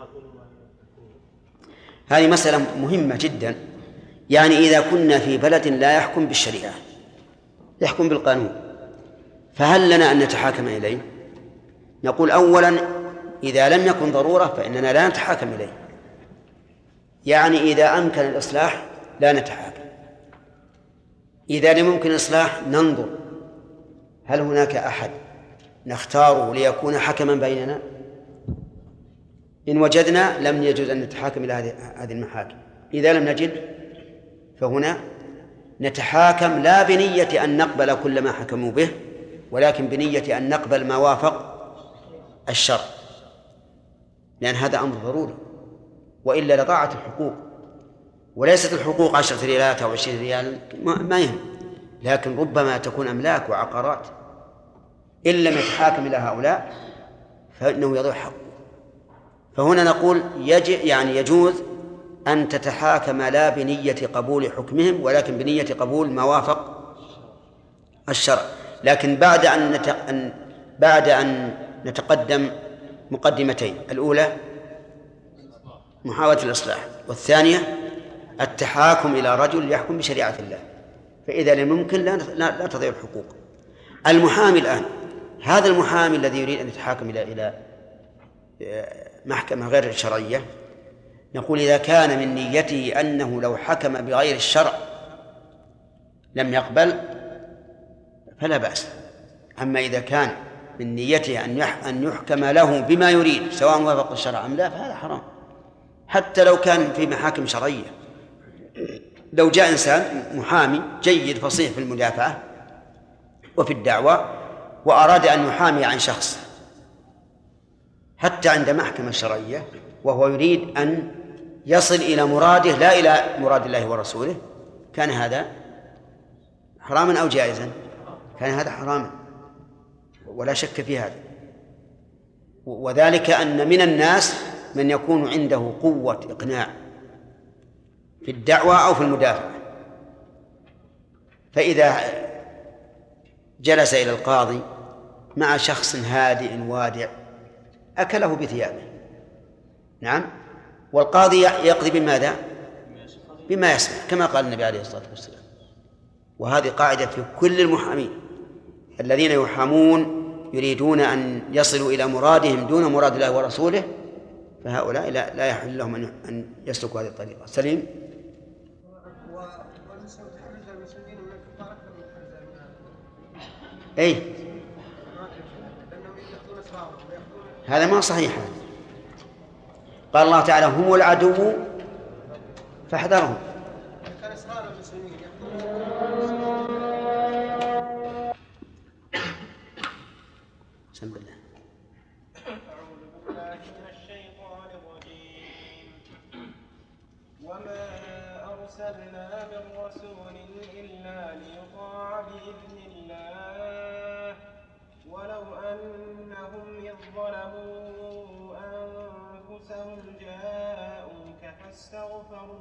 S1: هذه مسألة مهمة جدا. يعني إذا كنا في بلد لا يحكم بالشريعة، يحكم بالقانون، فهل لنا أن نتحاكم إليه؟ نقول أولا إذا لم يكن ضرورة فإننا لا نتحاكم إليه، يعني إذا أمكن الإصلاح لا نتحاكم، إذا لم يمكن الإصلاح ننظر هل هناك أحد نختاره ليكون حكما بيننا. إن وجدنا لم يجوز أن نتحاكم إلى هذه المحاكم، إذا لم نجد فهنا نتحاكم لا بنية أن نقبل كل ما حكموا به، ولكن بنية أن نقبل ما وافق الشرع، لأن هذا أمر ضروري، وإلا لضاعت الحقوق. وليست الحقوق 10 ريالات أو 20 ريال ما يهم، لكن ربما تكون أملاك وعقارات. إن لم يتحاكم إلى هؤلاء فإنه يضيع حقه. فهنا نقول يجوز أن تتحاكم لا بنية قبول حكمهم، ولكن بنية قبول ما وافق الشرع، لكن بعد أن نتقدم مقدمتين: الأولى محاولة الإصلاح، والثانية التحاكم إلى رجل يحكم بشريعة الله. فإذا لم يمكن لا تضيع الحقوق. المحامي الآن، هذا المحامي الذي يريد أن يتحاكم إلى محكمة غير شرعية، نقول إذا كان من نيته أنه لو حكم بغير الشرع لم يقبل فلا بأس. أما إذا كان من نيته أن يحكم له بما يريد سواء وافق الشرع أم لا فهذا حرام، حتى لو كان في محاكم شرعية. لو جاء إنسان محامي جيد فصيح في المدافعة وفي الدعوة وأراد أن يحامي عن شخص حتى عند محكمة شرعية، وهو يريد أن يصل إلى مراده لا إلى مراد الله ورسوله، كان هذا حراما أو جائزا؟ كان هذا حراما ولا شك في هذا. وذلك أن من الناس من يكون عنده قوة إقناع في الدعوة أو في المدافعة، فإذا جلس إلى القاضي مع شخص هادئ وادع أكله بثيابه. نعم، والقاضي يقضي بماذا؟ بما يسمع، كما قال النبي عليه الصلاة والسلام. وهذه قاعدة في كل المحامين، الذين يحامون يريدون أن يصلوا إلى مرادهم دون مراد الله ورسوله، فهؤلاء لا يحل لهم أن يسلكوا هذه الطريقة. سليم. أي هذا ما صحيح. قال الله تعالى هم العدو فاحذرهم. بسم الله.
S4: أعوذ بالله من الشيطان الرجيم. وما أرسلنا من رسول إلا ليطاع بإذن الله ولو أنهم إذ ظلموا أنفسهم جاءوك فاستغفروا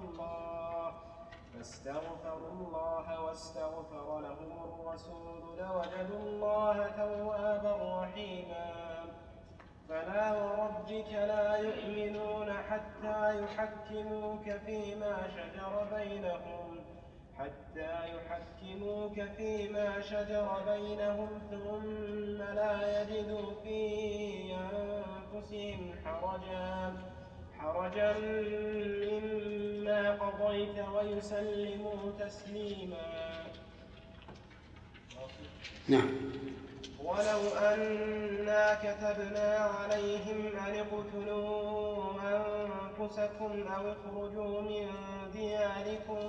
S4: الله واستغفر لهم الرسول لوجدوا الله توابا رحيما. فلا وربك لا يؤمنون حتى يحكموك فيما شجر بينهم ثم لا يجدوا في أنفسهم حرجا مما قضيت ويسلموا تسليما.
S1: نعم.
S4: ولو أنا كتبنا عليهم أن اقتلوا أنفسكم أو اخرجوا من دياركم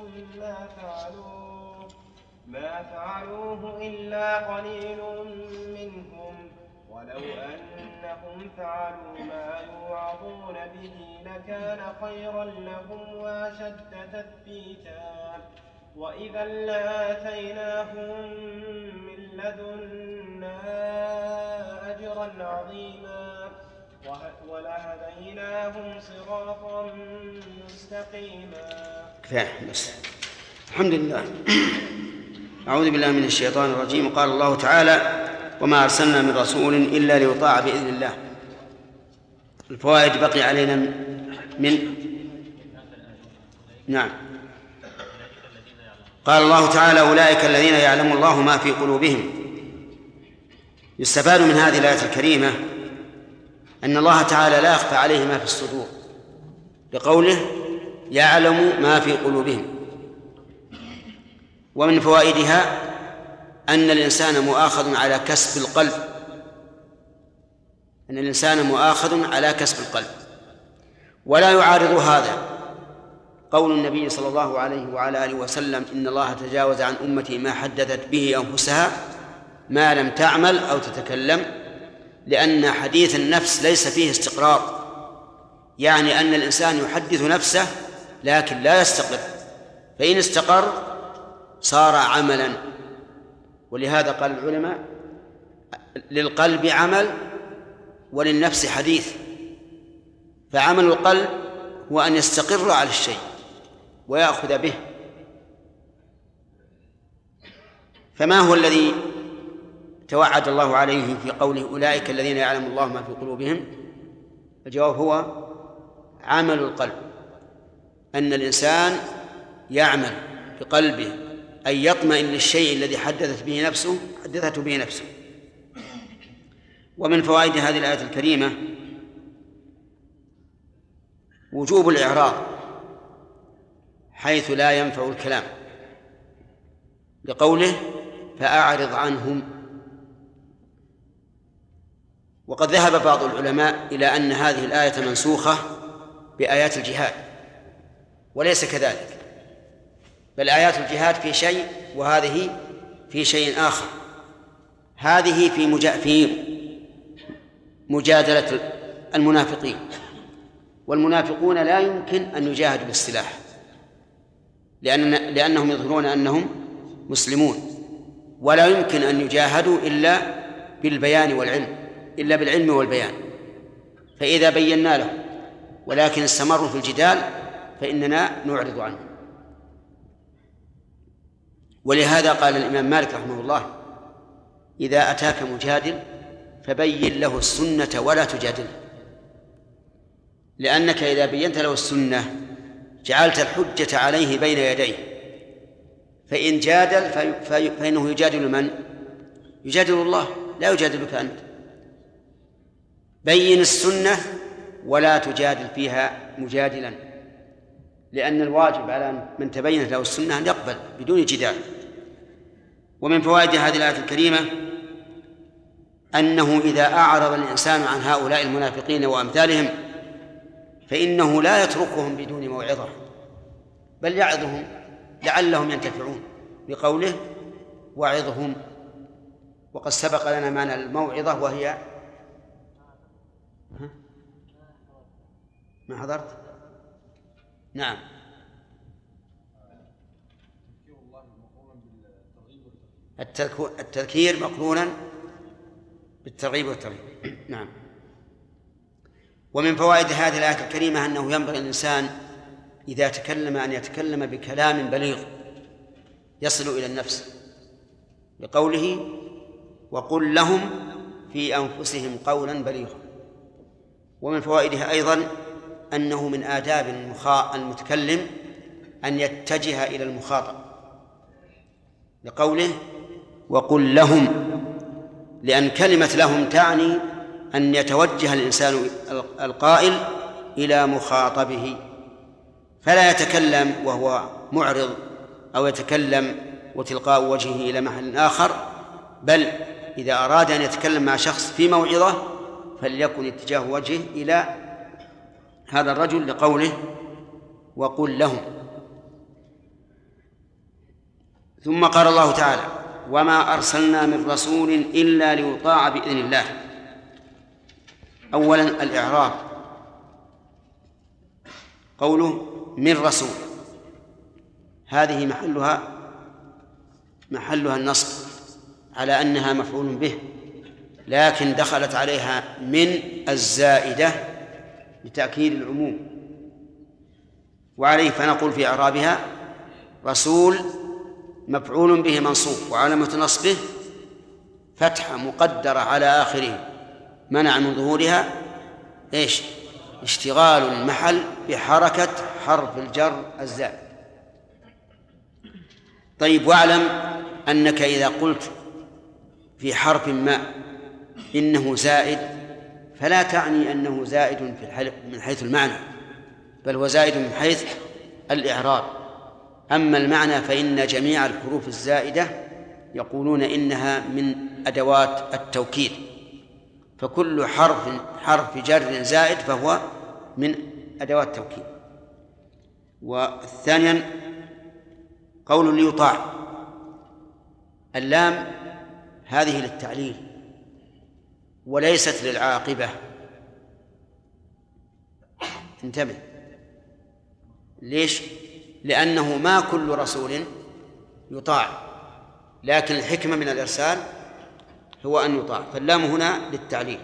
S4: ما فعلوه إلا قليل منهم ولو أنهم فعلوا ما يوعظون به لكان خيرا لهم وأشد تثبيتا وإذا لآتيناهم من لدنا أجرا عظيما ولهديناهم صراطا مستقيما.
S1: بس. الحمد لله. أعوذ بالله من الشيطان الرجيم. قال الله تعالى وما أرسلنا من رسول إلا ليطاع بإذن الله. الفوائد بقي علينا من نعم. قال الله تعالى أولئك الذين يعلم الله ما في قلوبهم. يستفاد من هذه الآية الكريمة أن الله تعالى لا يخفى عليه ما في الصدور، لقوله يعلم ما في قلوبهم. ومن فوائدها أن الإنسان مؤاخذ على كسب القلب، ولا يعارض هذا قول النبي صلى الله عليه وعلى آله وسلم إن الله تجاوز عن أمتي ما حدثت به أنفسها ما لم تعمل أو تتكلم، لأن حديث النفس ليس فيه استقرار، يعني أن الإنسان يحدث نفسه لكن لا يستقر، فإن استقر صار عملا. ولهذا قال العلماء للقلب عمل وللنفس حديث. فعمل القلب هو أن يستقر على الشيء ويأخذ به. فما هو الذي توعد الله عليه في قوله أولئك الذين يعلم الله ما في قلوبهم؟ الجواب هو عمل القلب، أن الإنسان يعمل بقلبه أن يطمئن للشيء الذي حدثته به نفسه. ومن فوائد هذه الآية الكريمة وجوب الإعراض حيث لا ينفع الكلام، لقوله فأعرض عنهم. وقد ذهب بعض العلماء إلى أن هذه الآية منسوخة بآيات الجهاد، وليس كذلك، بل آيات الجهاد في شيء وهذه في شيء آخر. هذه في مجادلة المنافقين، والمنافقون لا يمكن أن يجاهدوا بالسلاح لأنهم يظهرون أنهم مسلمون، ولا يمكن أن يجاهدوا إلا بالعلم والبيان. فإذا بينا لهم ولكن استمروا في الجدال فإننا نعرض عنهم. ولهذا قال الإمام مالك رحمه الله إذا أتاك مجادل فبين له السنة ولا تجادله، لأنك إذا بينت له السنة جعلت الحجة عليه بين يديه، فإن جادل فإنه يجادل من؟ يجادل الله، لا يجادلك أنت. بين السنة ولا تجادل فيها مجادلا، لأن الواجب على من تبينت له السنة أن يقبل بدون جدال. ومن فوائد هذه الآية الكريمة أنه إذا أعرض الإنسان عن هؤلاء المنافقين وأمثالهم فإنه لا يتركهم بدون موعظة، بل يعظهم لعلهم ينتفعون بقوله وعظهم. وقد سبق لنا معنى الموعظة وهي ما حضرت؟ نعم. التذكير مقرونا بالترغيب والترهيب. نعم. ومن فوائد هذه الآية الكريمة أنه ينبغي الإنسان إذا تكلم أن يتكلم بكلام بليغ يصل إلى النفس، بقوله وقل لهم في أنفسهم قولا بليغا. ومن فوائدها أيضا أنه من آداب المتكلم أن يتجه إلى المخاطب، لقوله وقل لهم، لأن كلمة لهم تعني أن يتوجه الإنسان القائل إلى مخاطبه، فلا يتكلم وهو معرض أو يتكلم وتلقاء وجهه إلى محل آخر، بل إذا أراد أن يتكلم مع شخص في موعظة فليكن اتجاه وجهه إلى هذا الرجل، لقوله وقل لهم. ثم قال الله تعالى وما أرسلنا من رسول إلا ليطاع بإذن الله. أولا الإعراب، قوله من رسول هذه محلها النصب على أنها مفعول به، لكن دخلت عليها من الزائدة لتأكيد العموم، وعليه فنقول في إعرابها رسول مفعول به منصوب وعلامة نصبه فتحة مقدرة على آخره منع من ظهورها اشتغال المحل بحركة حرف الجر الزائد. طيب، واعلم أنك إذا قلت في حرف ما إنه زائد فلا تعني أنه زائد من حيث المعنى، بل هو زائد من حيث الإعراب. أما المعنى فإن جميع الحروف الزائدة يقولون إنها من أدوات التوكيد، فكل حرف جر زائد فهو من أدوات التوكيد. وثانيا قول ليطاع، اللام هذه للتعليل وليست للعاقبة، انتبه. ليش؟ لأنه ما كل رسول يطاع، لكن الحكمة من الإرسال هو أن يطاع، فاللام هنا للتعليل.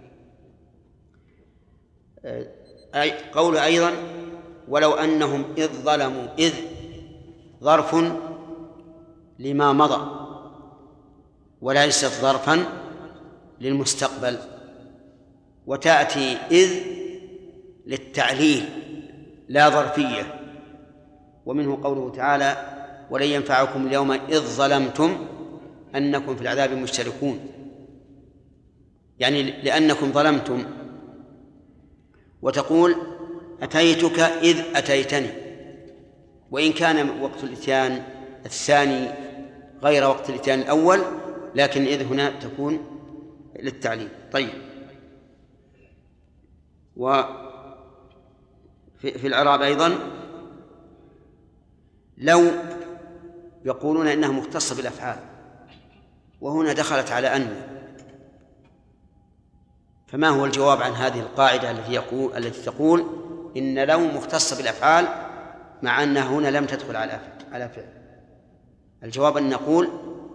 S1: قول أيضا ولو أنهم إذ ظلموا، إذ ظرف لما مضى وليست ظرفا للمستقبل، وتأتي إذ للتعليل لا ظرفية. ومنه قوله تعالى ولن ينفعكم اليوم إذ ظلمتم أنكم في العذاب مشتركون، يعني لأنكم ظلمتم. وتقول أتيتك إذ أتيتني، وإن كان وقت الإتيان الثاني غير وقت الإتيان الأول، لكن إذ هنا تكون للتعليل. طيب، وفي الإعراب أيضا لو يقولون إنها مختصة بالأفعال، وهنا دخلت على أن، فما هو الجواب عن هذه القاعدة التي تقول إن لو مختصة بالأفعال مع أنها هنا لم تدخل على فعل؟ الجواب أن نقول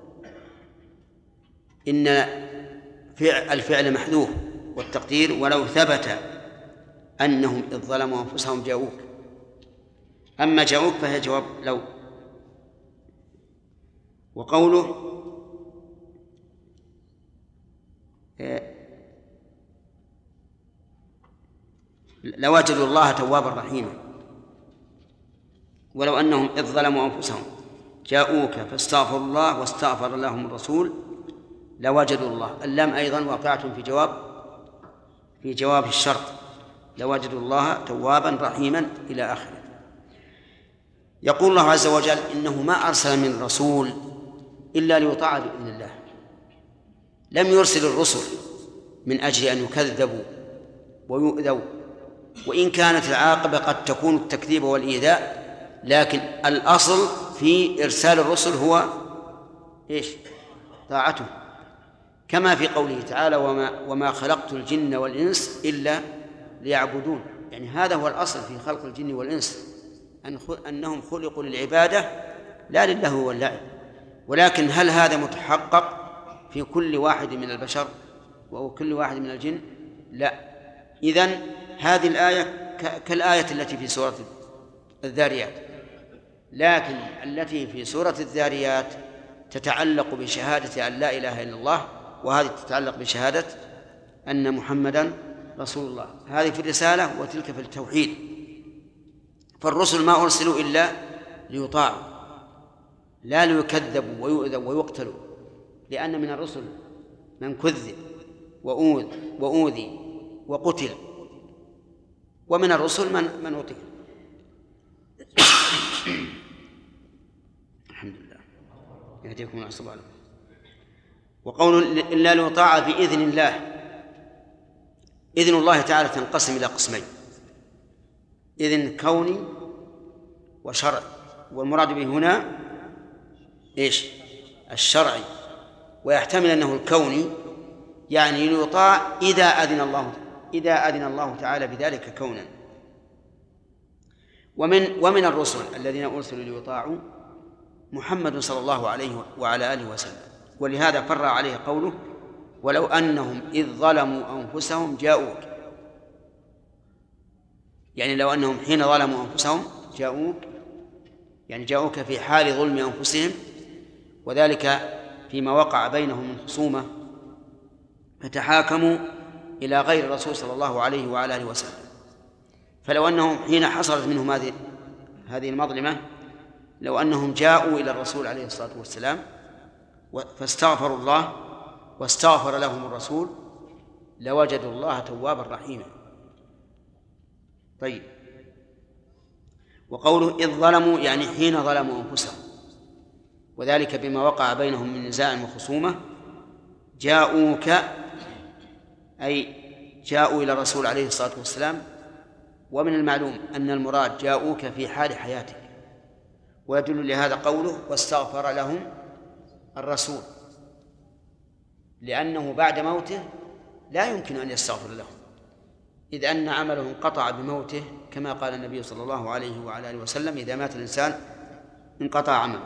S1: إن الفعل محذوف، والتقدير ولو ثبت أنهم إذ ظلموا أنفسهم جاءوك. أما جاءوك فهي جواب لو. وقوله لوجدوا الله توابا رحيما، ولو أنهم إذ ظلموا أنفسهم جاءوك فاستغفروا الله واستغفر لهم الرسول لوجدوا الله. اللام أيضا واقعة في جواب الشرط، لوجدوا الله توابا رحيما إلى آخره. يقول الله عز وجل إنه ما أرسل من رسول إلا ليطاع بإذن الله. لم يرسل الرسل من أجل أن يكذبوا ويؤذوا، وإن كانت العاقبة قد تكون التكذيب والإيذاء، لكن الأصل في إرسال الرسل هو طاعته، كما في قوله تعالى وما خلقت الجن والإنس إلا ليعبدون. يعني هذا هو الأصل في خلق الجن والإنس، أنهم خلقوا للعبادة لا للهو واللعب. ولكن هل هذا متحقق في كل واحد من البشر وكل واحد من الجن؟ لا. إذن هذه الآية كالآية التي في سورة الذاريات، لكن التي في سورة الذاريات تتعلق بشهادة أن لا إله إلا الله، وهذه تتعلق بشهادة أن محمدًا رسول الله. هذه في الرسالة وتلك في التوحيد. فالرسل ما أرسلوا إلا ليطاعوا، لا ليكذبوا ويؤذوا ويقتلوا، لأن من الرسل من كذب وأوذي وقتل، ومن الرسل من أطيع. الحمد لله يهديكم الله سبحانه. وقول إلا ليطاع بإذن الله، إذن الله تعالى تنقسم إلى قسمين: إذن كوني وشرعي، والمراد به هنا الشرعي. ويحتمل أنه الكوني، يعني ليطاع إذا أذن الله تعالى بذلك كونا. ومن الرسل الذين أرسلوا ليطاعوا محمد صلى الله عليه وعلى آله وسلم، ولهذا فر عليه قوله ولو أنهم إذ ظلموا أنفسهم جاءوك، يعني لو أنهم حين ظلموا أنفسهم جاءوك، يعني جاءوك في حال ظلم أنفسهم، وذلك فيما وقع بينهم من خصومة فتحاكموا إلى غير الرسول صلى الله عليه وعلى آله وسلم. فلو أنهم حين حصلت منهم هذه المظلمة، لو أنهم جاءوا إلى الرسول عليه الصلاة والسلام فاستغفروا الله واستغفر لهم الرسول لوجدوا الله توابا رحيما. طيب، وقوله إذ ظلموا يعني حين ظلموا أنفسهم، وذلك بما وقع بينهم من نزاع وخصومة. جاءوك أي جاءوا إلى الرسول عليه الصلاة والسلام، ومن المعلوم أن المراد جاءوك في حال حياتك، ويدل لهذا قوله واستغفر لهم الرسول، لأنه بعد موته لا يمكن أن يستغفر لهم، إذ أن عمله انقطع بموته، كما قال النبي صلى الله عليه وعلى آله وسلم إذا مات الإنسان انقطع عمله.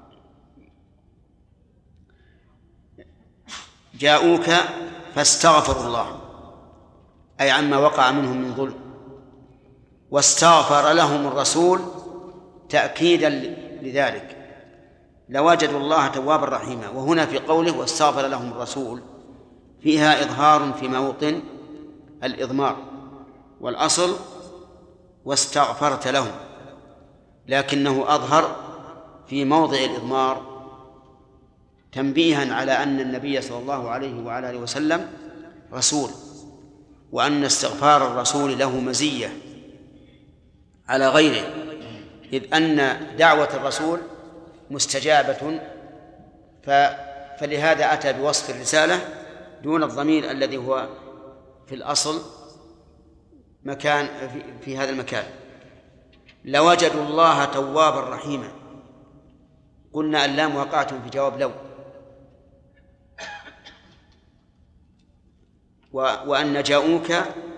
S1: جاءوك فاستغفروا الله أي عما وقع منهم من ظلم، واستغفر لهم الرسول تأكيدا لذلك لوجدوا الله توابا رحيما. وهنا في قوله واستغفر لهم الرسول فيها إظهار في موطن الإضمار، والأصل واستغفرت لهم، لكنه أظهر في موضع الإضمار تنبيها على أن النبي صلى الله عليه وعلى آله وسلم رسول، وأن استغفار الرسول له مزية على غيره، إذ أن دعوة الرسول مستجابة، فلهذا أتى بوصف الرسالة دون الضمير الذي هو في الأصل مكان في هذا المكان. لوجدوا الله توابا رحيما، قلنا اللام واقعة في جواب لو، وأن جاءوك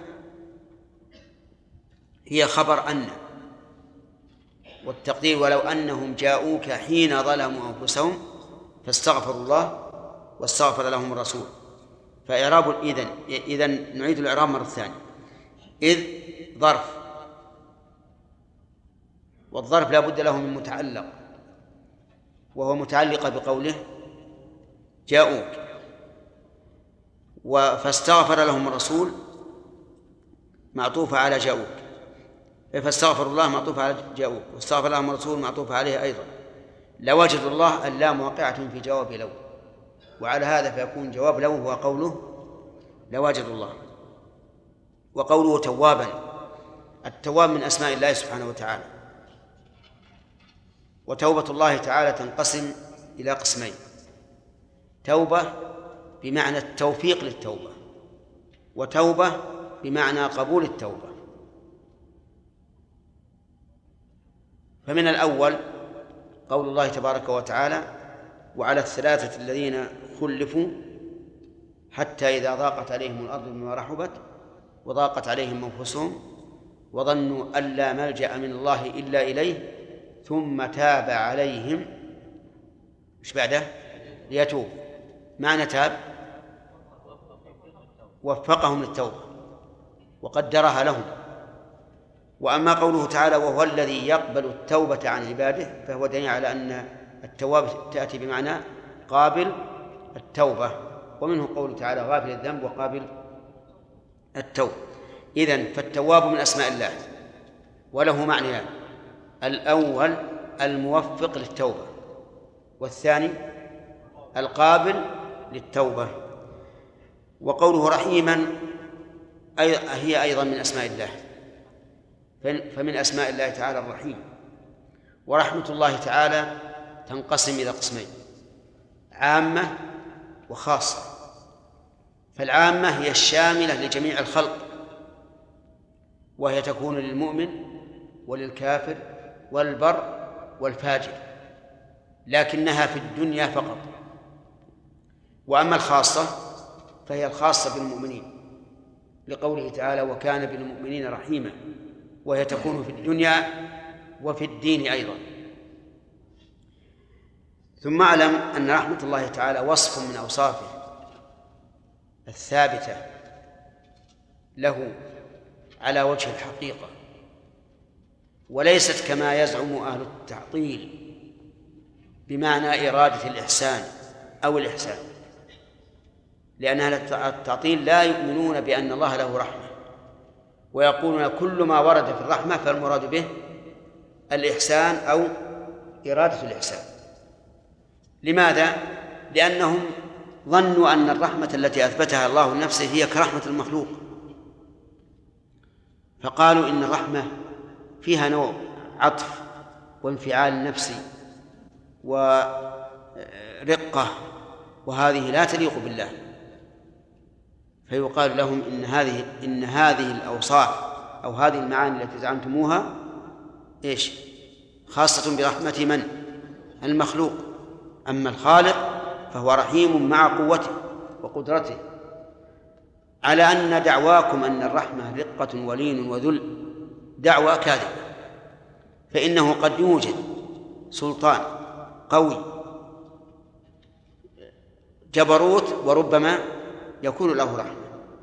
S1: هي خبر أن، والتقدير ولو أنهم جاءوك حين ظلموا أنفسهم فاستغفروا الله واستغفر لهم الرسول. فإعراب إذن نعيد الإعراب مرة ثانية. إذ ظرف، والظرف لا بد له من متعلق، وهو متعلق بقوله جاءوك، فاستغفر لهم الرسول معطوف على جاءوك، فاستغفر الله معطوف على جاءوك، واستغفر لهم الرسول معطوف عليه أيضا. لوجدوا الله اللام واقعة في جواب لو، وعلى هذا فيكون جواب لو هو قوله لوجدوا الله. وقوله توابا، التواب من أسماء الله سبحانه وتعالى. وتوبة الله تعالى تنقسم إلى قسمين: توبة بمعنى التوفيق للتوبة، وتوبة بمعنى قبول التوبة. فمن الأول قول الله تبارك وتعالى: وعلى الثلاثة الذين خلفوا حتى إذا ضاقت عليهم الأرض بما رحبت وضاقت عليهم أنفسهم وظنوا أن لا ملجأ من الله إلا إليه ثم تاب عليهم إيش بعده؟ ليتوب. معنى تاب وفقهم للتوبة وقدرها لهم. وأما قوله تعالى: وهو الذي يقبل التوبة عن عباده، فهو دليل على أن التواب تأتي بمعنى قابل التوبة، ومنه قوله تعالى: غافل الذنب وقابل التوبة. إذن فالتواب من أسماء الله، وله معنيان: الأول الموفق للتوبة، والثاني القابل للتوبة. وقوله رحيما هي أيضا من أسماء الله، فمن أسماء الله تعالى الرحيم. ورحمة الله تعالى تنقسم إلى قسمين: عامة وخاصة. فالعامة هي الشاملة لجميع الخلق، وهي تكون للمؤمن وللكافر والبر والفاجر، لكنها في الدنيا فقط. وأما الخاصة فهي الخاصة بالمؤمنين، لقوله تعالى: وكان بالمؤمنين رحيما، وهي تكون في الدنيا وفي الدين أيضا. ثم اعلم أن رحمة الله تعالى وصف من أوصافه الثابتة له على وجه الحقيقة، وليست كما يزعم أهل التعطيل بمعنى إرادة الإحسان أو الإحسان، لأن أهل التعطيل لا يؤمنون بأن الله له رحمة، ويقولون كل ما ورد في الرحمة فالمراد به الإحسان أو إرادة الإحسان. لماذا؟ لأنهم ظنوا أن الرحمة التي أثبتها الله لنفسه هي كرحمة المخلوق، فقالوا إن الرحمة فيها نوع عطف وانفعال نفسي ورقة، وهذه لا تليق بالله. فيقال لهم إن هذه الأوصاف أو هذه المعاني التي زعمتموها إيش؟ خاصة برحمة من؟ المخلوق. أما الخالق فهو رحيم مع قوته وقدرته. على أن دعواكم أن الرحمة رقة ولين وذل دعوى كاذبة، فإنه قد يوجد سلطان قوي جبروت وربما يكون له رحمة،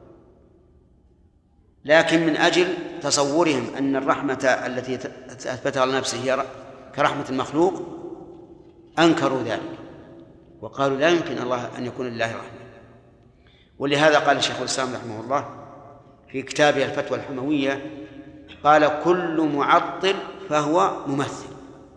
S1: لكن من أجل تصورهم أن الرحمة التي أثبتها لنفسه هي كرحمة المخلوق أنكروا ذلك وقالوا لا يمكن الله أن يكون لله رحمة. ولهذا قال الشيخ الإسلام رحمه الله في كتابه الفتوى الحموية، قال: كل معطل فهو ممثل.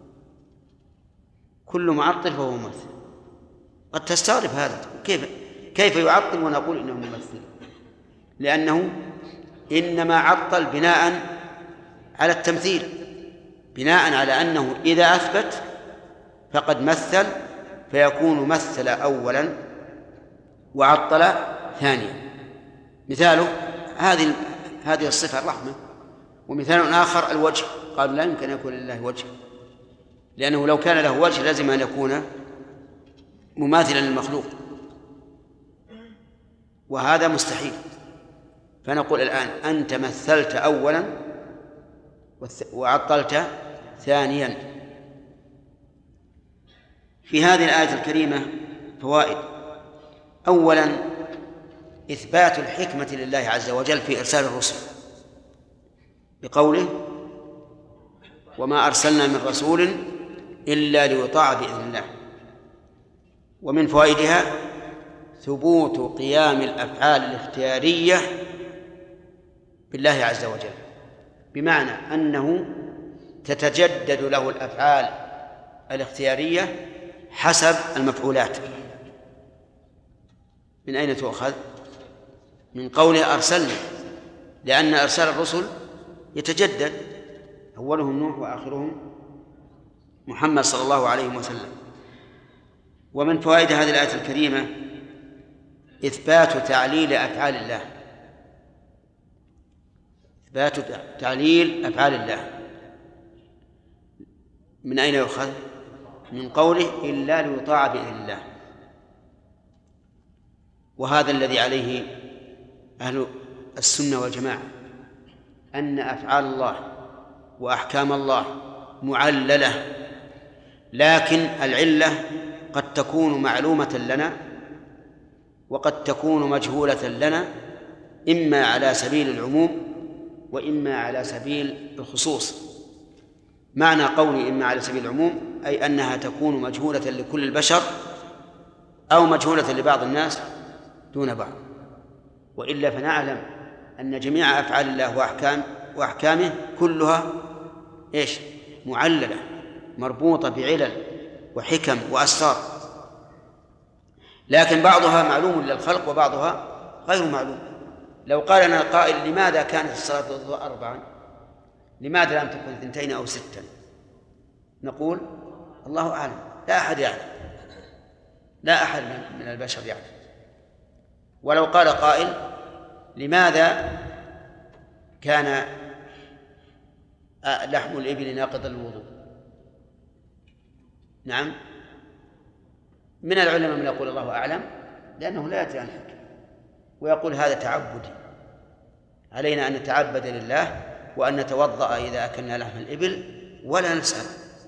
S1: كل معطل فهو ممثل. قد تستغرب هذا، كيف يعطل ونقول إنه ممثل؟ لأنه إنما عطل بناء على التمثيل، بناء على أنه إذا أثبت فقد مثل، فيكون مثل أولا وعطل ثانيا. مثاله هذه الصفة الرحمة، ومثال آخر الوجه، قالوا لا يمكن أن يكون لله وجه، لأنه لو كان له وجه لازم أن يكون مماثلا للمخلوق، وهذا مستحيل. فنقول الآن أنت مثلت أولا وعطلت ثانيا. في هذه الآية الكريمة فوائد: أولا إثبات الحكمة لله عز وجل في إرسال الرسل بقوله: وما أرسلنا من رسول إلا ليطاع بإذن الله. ومن فوائدها ثبوت قيام الأفعال الاختيارية بالله عز وجل، بمعنى أنه تتجدد له الأفعال الاختيارية حسب المفعولات، من أين تؤخذ؟ من قوله أرسلنا، لأن إرسال الرسل يتجدد، أولهم نوح وآخرهم محمد صلى الله عليه وسلم. ومن فوائد هذه الآية الكريمة إثبات تعليل أفعال الله، إثبات تعليل أفعال الله. من أين يؤخذ؟ من قوله إلا ليطاع بإذن الله. وهذا الذي عليه أهل السنة والجماعة، أن أفعال الله وأحكام الله معللة، لكن العلة قد تكون معلومة لنا وقد تكون مجهولة لنا، إما على سبيل العموم وإما على سبيل الخصوص. معنى قولي إما على سبيل العموم أي أنها تكون مجهولة لكل البشر أو مجهولة لبعض الناس دون بعض، وإلا فنعلم أن جميع أفعال الله وأحكامه كلها إيش؟ معللة، مربوطة بعلل وحكم وأسرار، لكن بعضها معلوم للخلق وبعضها غير معلوم. لو قال لنا قائل لماذا كانت الصلاة الظهر 4؟ لماذا لم تكن 2 أو 6؟ نقول الله أعلم، لا أحد يعلم، لا أحد من البشر يعلم. ولو قال قائل لماذا كان لحم الإبل ناقض الوضوء؟ نعم، من العلماء من يقول الله أعلم، لأنه لا يدري عن الحكم، ويقول هذا تعبدي، علينا أن نتعبد لله وأن نتوضأ إذا أكلنا لحم الإبل ولا نسأل.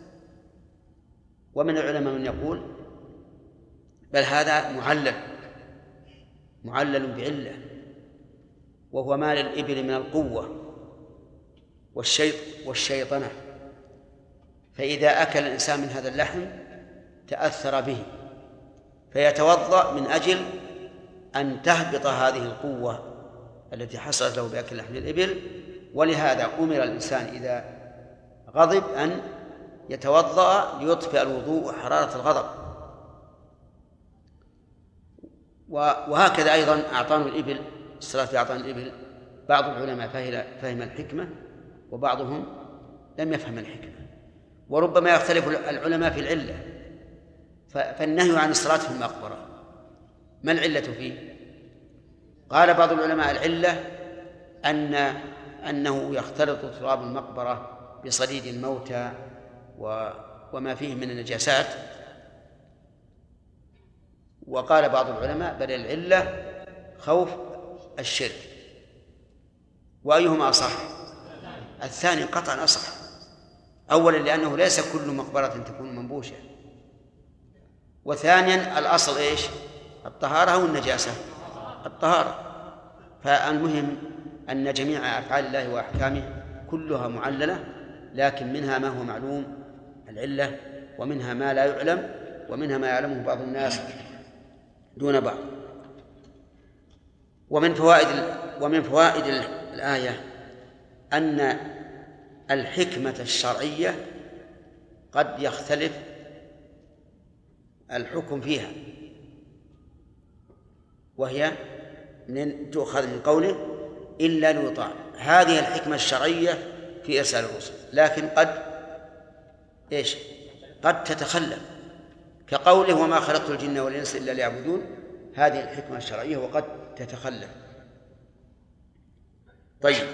S1: ومن العلماء من يقول بل هذا معلل بعلة، وهو ما للإبل من القوة والشيطنة، فإذا أكل الإنسان من هذا اللحم تأثر به فيتوضأ من أجل أن تهبط هذه القوة التي حصلت له بأكل لحم الإبل. ولهذا أمر الإنسان إذا غضب أن يتوضأ ليطفئ الوضوء وحرارة الغضب. وهكذا أيضا أعطان الإبل، الصلاة في أعطان الإبل، بعض العلماء فهم الحكمة وبعضهم لم يفهم الحكمة، وربما يختلف العلماء في العلة. فالنهي عن الصلاة في المقبرة ما العلة فيه؟ قال بعض العلماء العلة أنه يختلط تراب المقبرة بصديد الموتى وما فيه من النجاسات. وقال بعض العلماء بل العلة خوف الشرك. وأيهما أصح؟ الثاني قطعا أصح. أولا لأنه ليس كل مقبرة تكون منبوشة، وثانيا الأصل إيش؟ الطهارة أو النجاسة؟ الطهارة. فالمهم أن جميع أفعال الله وأحكامه كلها معللة، لكن منها ما هو معلوم العلة، ومنها ما لا يعلم، ومنها ما يعلمه بعض الناس دون بعض. ومن فوائد الآية أن الحكمة الشرعية قد يختلف الحكم فيها، وهي تؤخذ من قوله إلا ليطاع. هذه الحكمة الشرعية في إرسال الرسل، لكن قد تتخلف، كقوله وما خلقت الجن والإنس إلا ليعبدون. هذه الحكمة الشرعية وقد تتخلف. طيب،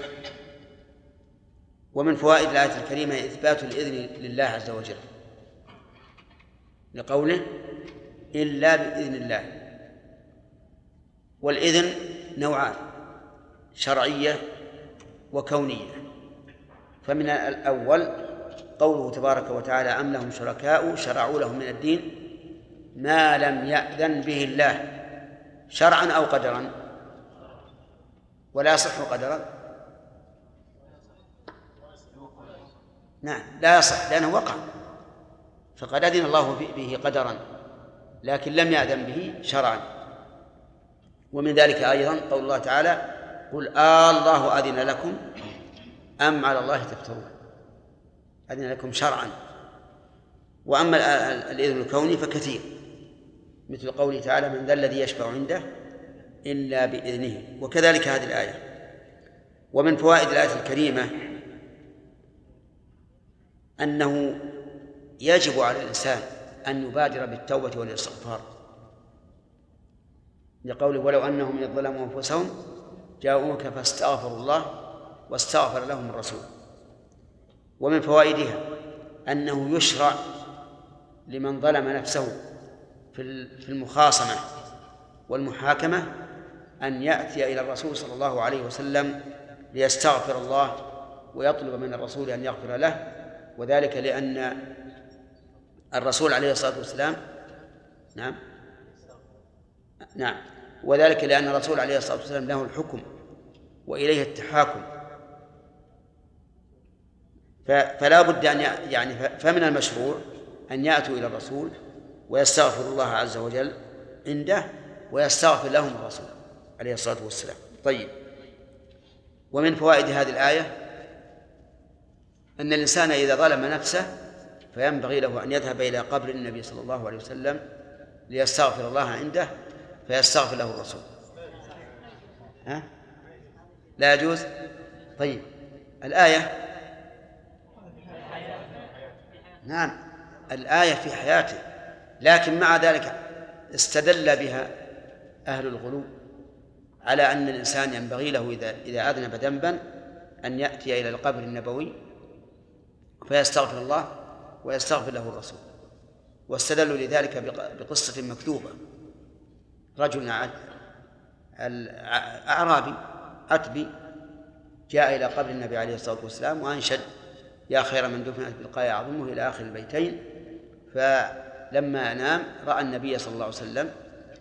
S1: ومن فوائد الآية الكريمة إثبات الإذن لله عز وجل، لقوله إلا بإذن الله. والإذن نوعان، شرعية وكونية. فمن الأول قوله تبارك وتعالى أم لهم شركاء شرعوا لهم من الدين ما لم يأذن به الله شرعا أو قدرا، ولا يصح قدرا. نعم لا يصح لأنه وقع، فقد أذن الله به قدرا لكن لم يأذن به شرعا. ومن ذلك أيضا قول الله تعالى قل الله أذن لكم أم على الله تفترون، أذن لكم شرعا. وأما الإذن الكوني فكثير، مثل قوله تعالى من ذا الذي يشفع عنده إلا بإذنه. وكذلك هذه الآية. ومن فوائد الآية الكريمة أنه يجب على الإنسان أن يبادر بالتوبة والاستغفار، لقوله ولو أنهم إذ ظلموا أنفسهم جاءوك فاستغفروا الله واستغفر لهم الرسول. ومن فوائدها أنه يشرع لمن ظلم نفسه في المخاصمة والمحاكمة أن يأتي إلى الرسول صلى الله عليه وسلم ليستغفر الله ويطلب من الرسول أن يغفر له، وذلك لأن الرسول عليه الصلاة والسلام نعم وذلك لأن الرسول عليه الصلاة والسلام له الحكم وإليه التحاكم، فلا بد أن فمن المشروع أن يأتوا إلى الرسول ويستغفر الله عز وجل عنده ويستغفر لهم الرسول عليه الصلاة والسلام. طيب، ومن فوائد هذه الآية أن الإنسان إذا ظلم نفسه فينبغي له أن يذهب إلى قبر النبي صلى الله عليه وسلم ليستغفر الله عنده فيستغفر له الرسول. لا يجوز؟ طيب، الآية نعم الآية في حياته، لكن مع ذلك استدل بها أهل الغلو على أن الإنسان ينبغي له إذا أذنب ذنبا أن يأتي إلى القبر النبوي فيستغفر الله ويستغفر له الرسول، واستدلوا لذلك بقصة مكتوبة. رجل أعرابي عتبي جاء إلى قبر النبي عليه الصلاة والسلام وأنشد يا خير من دفنت بالقاع عظمه إلى آخر البيتين، فلما نام رأى النبي صلى الله عليه وسلم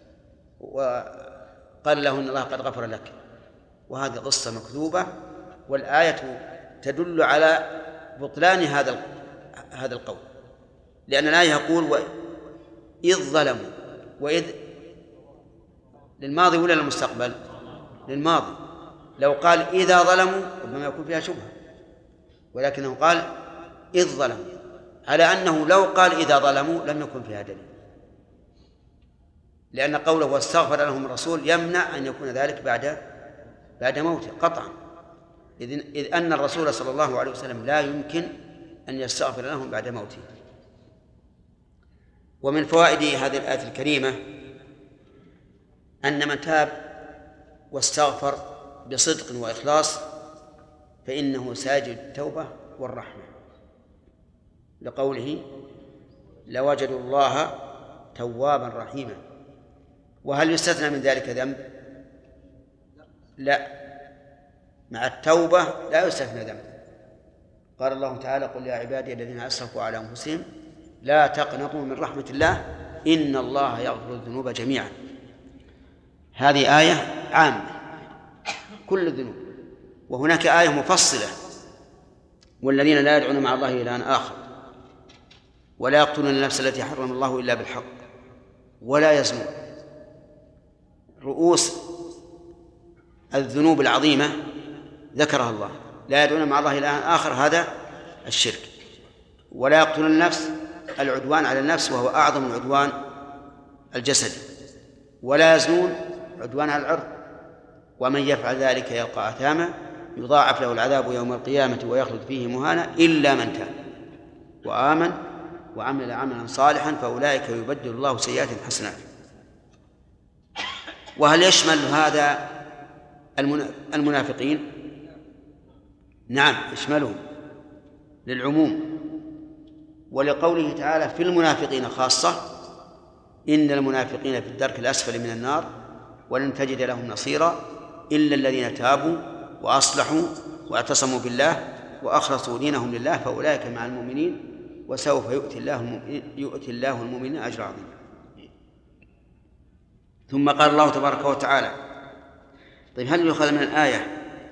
S1: وقال له إن الله قد غفر لك. وهذه قصة مكذوبة، والآية تدل على بطلان هذا القول، لأن الآية يقول إذ ظلموا، وإذ للماضي ولا للمستقبل؟ للماضي. لو قال إذا ظلموا ربما يكون فيها شبهة، ولكنه قال إذ ظلموا، على أنه لو قال إذا ظلموا لم يكن فيها دليل، لأن قوله واستغفر لهم الرسول يمنع أن يكون ذلك بعد موته قطعا، إذ أن الرسول صلى الله عليه وسلم لا يمكن أن يستغفر لهم بعد موته. ومن فوائد هذه الآية الكريمة أن من تاب واستغفر بصدق وإخلاص فإنه ساجد التوبة والرحمة، لقوله لوجدوا الله توابا رحيما. وهل يستثنى من ذلك ذنب؟ لا، مع التوبة لا يستثنى ذنب. قال الله تعالى قل يا عبادي الذين أسرفوا على أنفسهم لا تقنطوا من رحمة الله إن الله يغفر الذنوب جميعا. هذه آية عامة كل الذنوب، وهناك آية مفصلة والذين لا يدعون مع الله إلها آخر ولا يقتلون النفس التي حرم الله إلا بالحق ولا يزنون. رؤوس الذنوب العظيمة ذكرها الله، لا يدعون مع الله إلها آخر هذا الشرك، ولا يقتلون النفس العدوان على النفس وهو أعظم العدوان الجسدي، ولا يزنون عدوان على العرض، ومن يفعل ذلك يلقى أثاما يضاعف له العذاب يوم القيامة ويخلد فيه مهانا إلا من تاب وآمن وعمل عملا صالحا فأولئك يبدل الله سيئات حسنات. وهل يشمل هذا المنافقين؟ نعم يشملهم للعموم، ولقوله تعالى في المنافقين خاصة إن المنافقين في الدرك الأسفل من النار ولن تجد لهم نصيرا إلا الذين تابوا وأصلحوا واعتصموا بالله وأخلصوا دينهم لله فأولئك مع المؤمنين وسوف يؤتي الله المؤمنين أجر عظيم. ثم قال الله تبارك وتعالى طيب هل يؤخذ من الآية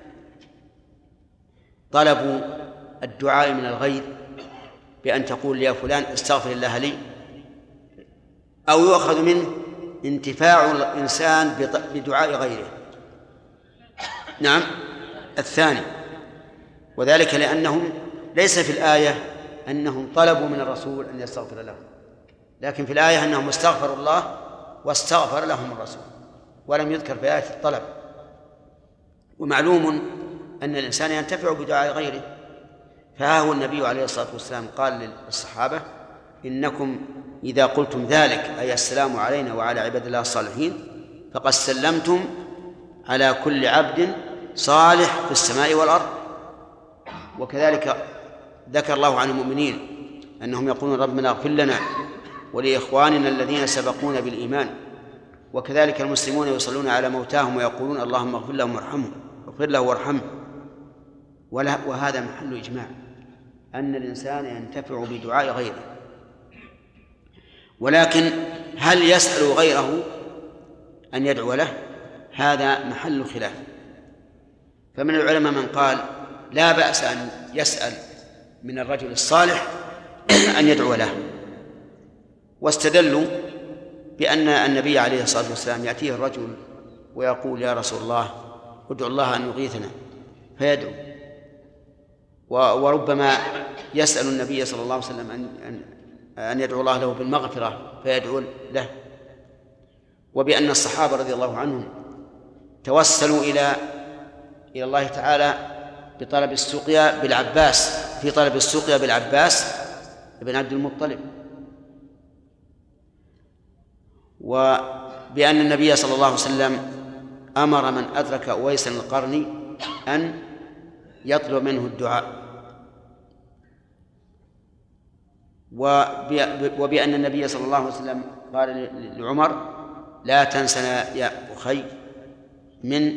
S1: طلب الدعاء من الغير بأن تقول يا فلان استغفر الله لي، أو يؤخذ منه انتفاع الإنسان بدعاء غيره؟ نعم الثاني، وذلك لأنهم ليس في الآية أنهم طلبوا من الرسول أن يستغفر لهم، لكن في الآية أنهم استغفروا الله واستغفر لهم الرسول، ولم يذكر في آية الطلب. ومعلوم أن الإنسان ينتفع بدعاء غيره، فها هو النبي عليه الصلاة والسلام قال للصحابة: إنكم إذا قلتم ذلك، أي السلام علينا وعلى عباد الله الصالحين، فقد سلمتم على كل عبد صالح في السماء والأرض. وكذلك ذكر الله عن المؤمنين أنهم يقولون: ربنا اغفر لنا ولإخواننا الذين سبقونا بالإيمان. وكذلك المسلمون يصلون على موتاهم ويقولون: اللهم اغفر لهم وارحمهم، اغفر له وارحمه. وهذا محل إجماع أن الإنسان ينتفع بدعاء غيره. ولكن هل يسأل غيره أن يدعو له؟ هذا محل خلاف. فمن العلماء من قال لا بأس أن يسأل من الرجل الصالح أن يدعو له، واستدلوا بأن النبي عليه الصلاة والسلام يأتيه الرجل ويقول: يا رسول الله ادعو الله أن يغيثنا، فيدعو. وربما يسأل النبي صلى الله عليه وسلم أن يدعو الله له بالمغفرة، فيدعو له. وبأن الصحابة رضي الله عنهم توسلوا إلى الله تعالى بطلب السقيا بالعباس، في طلب السقيا بالعباس بن عبد المطلب. وبأن النبي صلى الله عليه وسلم أمر من أدرك أويس القرني أن يطلب منه الدعاء. وبأن النبي صلى الله عليه وسلم قال لعمر: لا تنسنا يا أخي من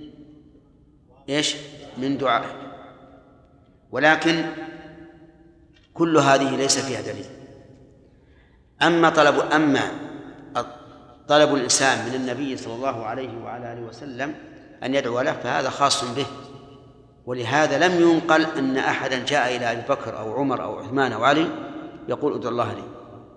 S1: من دعائك. ولكن كل هذه ليس فيها دليل. أما طلب الإنسان من النبي صلى الله عليه وعلى آله وسلم أن يدعو له فهذا خاص به. ولهذا لم ينقل أن أحدا جاء إلى أبي بكر أو عمر أو عثمان أو علي يقول: ادعو الله لي.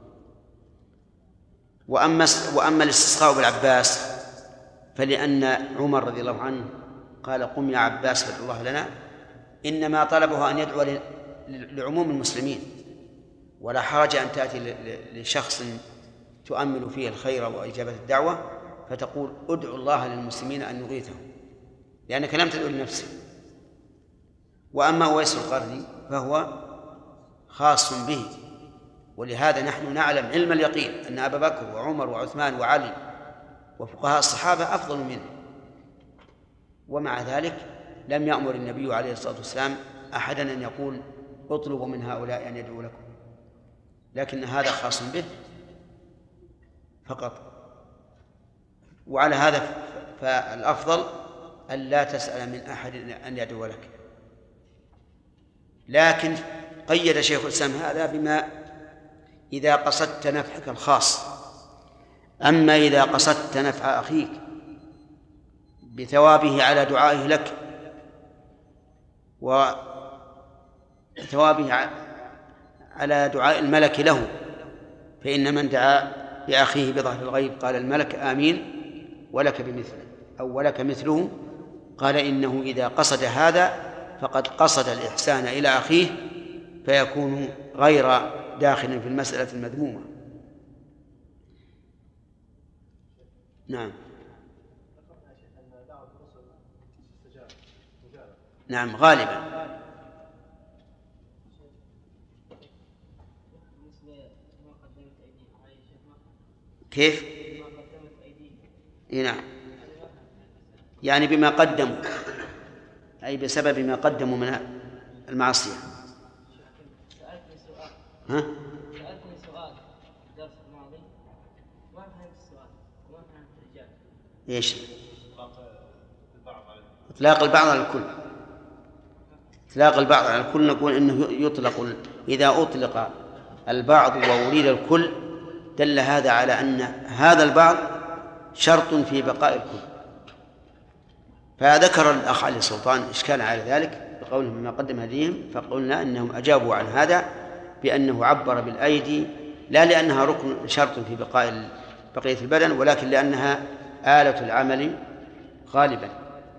S1: وأما الاستسقاء بالعباس فلأن عمر رضي الله عنه قال: قم يا عباس فادعو الله لنا، إنما طلبه أن يدعو لعموم المسلمين، ولا حرج أن تأتي لشخص تؤمل فيه الخير وإجابة الدعوة فتقول: ادعو الله للمسلمين أن يغيثهم، لأنك لم تدعو لنفسك. وأما أويس القرني فهو خاص به. ولهذا نحن نعلم علم اليقين أن أبا بكر وعمر وعثمان وعلي وفقهاء الصحابة أفضل منه، ومع ذلك لم يأمر النبي عليه الصلاة والسلام أحدا أن يقول: اطلبوا من هؤلاء أن يدعوا لكم، لكن هذا خاص به فقط. وعلى هذا فالأفضل أن لا تسأل من أحد أن يدعو لك. لكن قيد شيخ الإسلام هذا بما إذا قصدت نفعك الخاص. أما إذا قصدت نفع أخيك بثوابه على دعائه لك وثوابه على دعاء الملك له، فإن من دعا بأخيه بظهر الغيب قال الملك آمين ولك بمثله أو ولك مثله، قال إنه إذا قصد هذا فقد قصد الإحسان إلى أخيه فيكون غير داخل في المسألة المذمومة. نعم. نعم غالبا. كيف؟ نعم، يعني بما قدموا، أي بسبب ما قدموا من المعصية.
S5: سألتني سؤال في الدرس الماضي ما فهمت السؤال وما فهمت الإجابة.
S1: إيش؟ إطلاق البعض على الكل. إطلاق البعض على الكل نقول إنه يطلق، إذا أطلق البعض وأريد الكل دل هذا على أن هذا البعض شرط في بقاء الكل. فذكر الأخ علي سلطان إشكال على ذلك بقوله مما قدم هديهم، فقلنا أنهم أجابوا عن هذا بأنه عبر بالأيدي لا لأنها ركن شرط في بقية البدن، ولكن لأنها آلة العمل غالبا.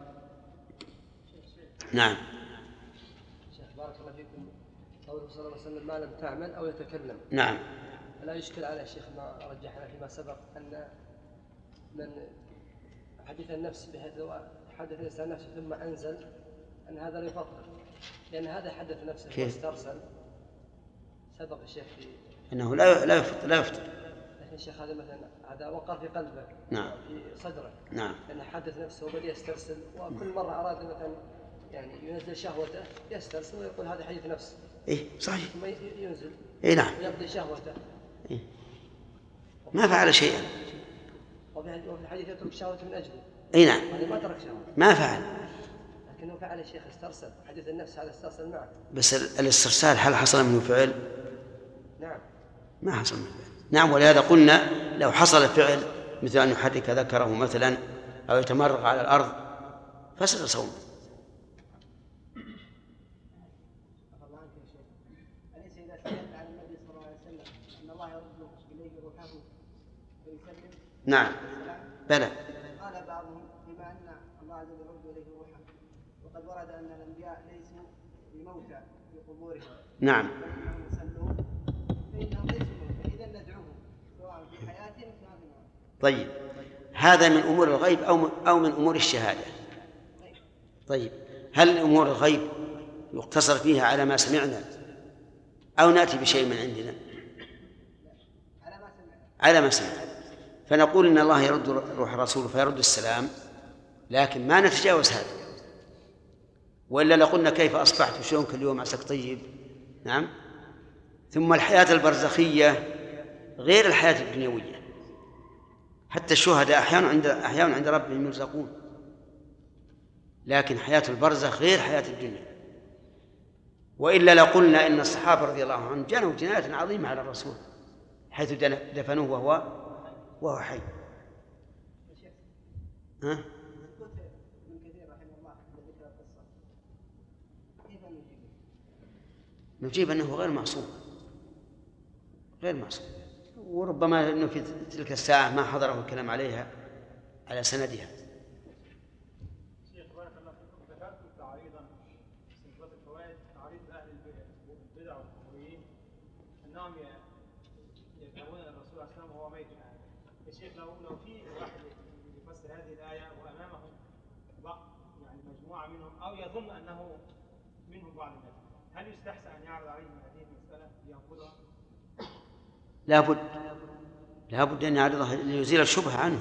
S1: نعم.
S6: بارك الله فيكم. قوله صلى الله عليه وسلم: ما لم تعمل أو يتكلم.
S1: نعم.
S6: لا يشكل على الشيخ ما رجحنا فيما سبق أن من حديث النفس بحيث لو حدث الإنسان نفسه ثم أنزل أن هذا لا يفطر، لأن هذا حدث نفسه واسترسل. سبق الشيخ في
S1: أنه لا يفطر.
S6: لكن الشيخ هذا مثلا هذا وقر في قلبه،
S1: نعم،
S6: في صدره،
S1: نعم،
S6: لأنه حدث نفسه وبدأ يسترسل، وكل مرة أراد مثلا يعني ينزل شهوته يسترسل ويقول هذا حديث نفس.
S1: صحيح.
S6: ثم ينزل.
S1: نعم.
S6: ويقضي شهوته.
S1: ما فعل شيئا.
S6: وفي الحديث يترك شهوته من أجله.
S1: نعم.
S6: هذا ما ترك شهوته.
S1: ما فعل.
S6: لكنه فعل الشيخ استرسل، حديث النفس هذا استرسل معه.
S1: بس الاسترسال هل حصل منه فعل؟
S6: نعم.
S1: ما حصل منه فعل. نعم، ولهذا قلنا لو حصل فعل مثل أن يحرك ذكره مثلا أو يتمرغ على الأرض فسد صومه.
S7: أليس إذا سألت عن النبي صلى الله عليه وسلم أن الله يرد إليه روحه فيسلم؟
S1: نعم، بلى.
S7: قال بعضهم بما أن الله عز وجل يرد إليه روحه وقد ورد أن الأنبياء ليسوا بموتى في قبورهم.
S1: نعم.
S7: فإنهم يصلون فإنهم ليسوا بموتى، إذا ندعوهم سواء في حياتهم سواء في الموت.
S1: طيب، هذا من أمور الغيب أو من أمور الشهادة؟ طيب، هل أمور الغيب يقتصر فيها على ما سمعنا أو نأتي بشيء من عندنا؟ على ما سمعنا. فنقول إن الله يرد روح الرسول فيرد السلام، لكن ما نتجاوز هذا، وإلا لقلنا كيف أصبحت وشلونك اليوم عساك طيب. نعم. ثم الحياة البرزخية غير الحياة الدنيوية، حتى الشهداء أحيانا عند ربهم يرزقون، لكن حياة البرزخ غير حياة الدنيا. وإلا لقلنا إن الصحابة رضي الله عنهم جنوا جناية عظيمة على الرسول حيث دفنوه وهو حي. ها؟ نجيب أنه غير معصوم، وربما أنه في تلك الساعة ما حضره الكلام عليها على سندها.
S3: شيخ بارك الله فيكم، ذكرتم تعريضا في سلسلة الفوائد تعريض أهل البدع والقبوريين أنهم يذهبون إلى الرسول عليه السلام وهو ميت. يا شيخ لو في واحد يفسر هذه الآية وأمامه يعني مجموعة منهم أو يظن أنه منهم بعض الناس، هل يستحسن أن يعرض عليهم هذه المسألة لينقضها؟
S1: لابد أن يعرضها ليزيل الشبهة عنه،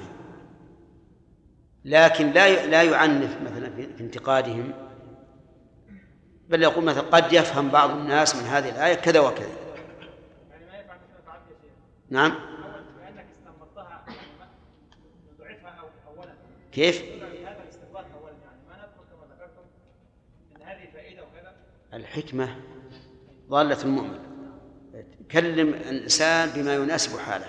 S1: لكن لا يعنف مثلا في انتقادهم، بل يقول مثلا قد يفهم بعض الناس من هذه الآية كذا وكذا.
S3: يعني ما يفعل مثل فعلت يا شيخ.
S1: نعم.
S3: لأنك استنبطتها نضعفها أولا.
S1: كيف؟
S3: هذا الاستنباط أولا، يعني ما نذكر كما ذكرتم أن هذه فائدة وكذا.
S1: الحكمة ضالة المؤمن، كلم الإنسان بما يناسب حاله.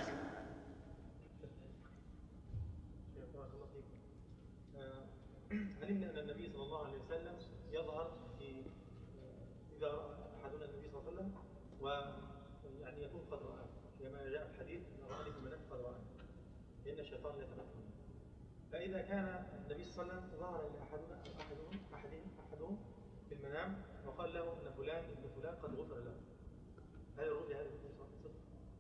S3: علمنا أن النبي صلى الله عليه وسلم يظهر إذا رأى أحدنا النبي صلى الله عليه وسلم ويعني يكون قد رآه، كما جاء في الحديث أن رآني في المنام قد رآني، لأن الشيطان يتمثل. فإذا كان النبي صلى الله عليه وسلم ظهر إلى أحدهم في المنام وقال له أن فلان ابن فلان قد غفر له، هل الرؤيا هذه صدق؟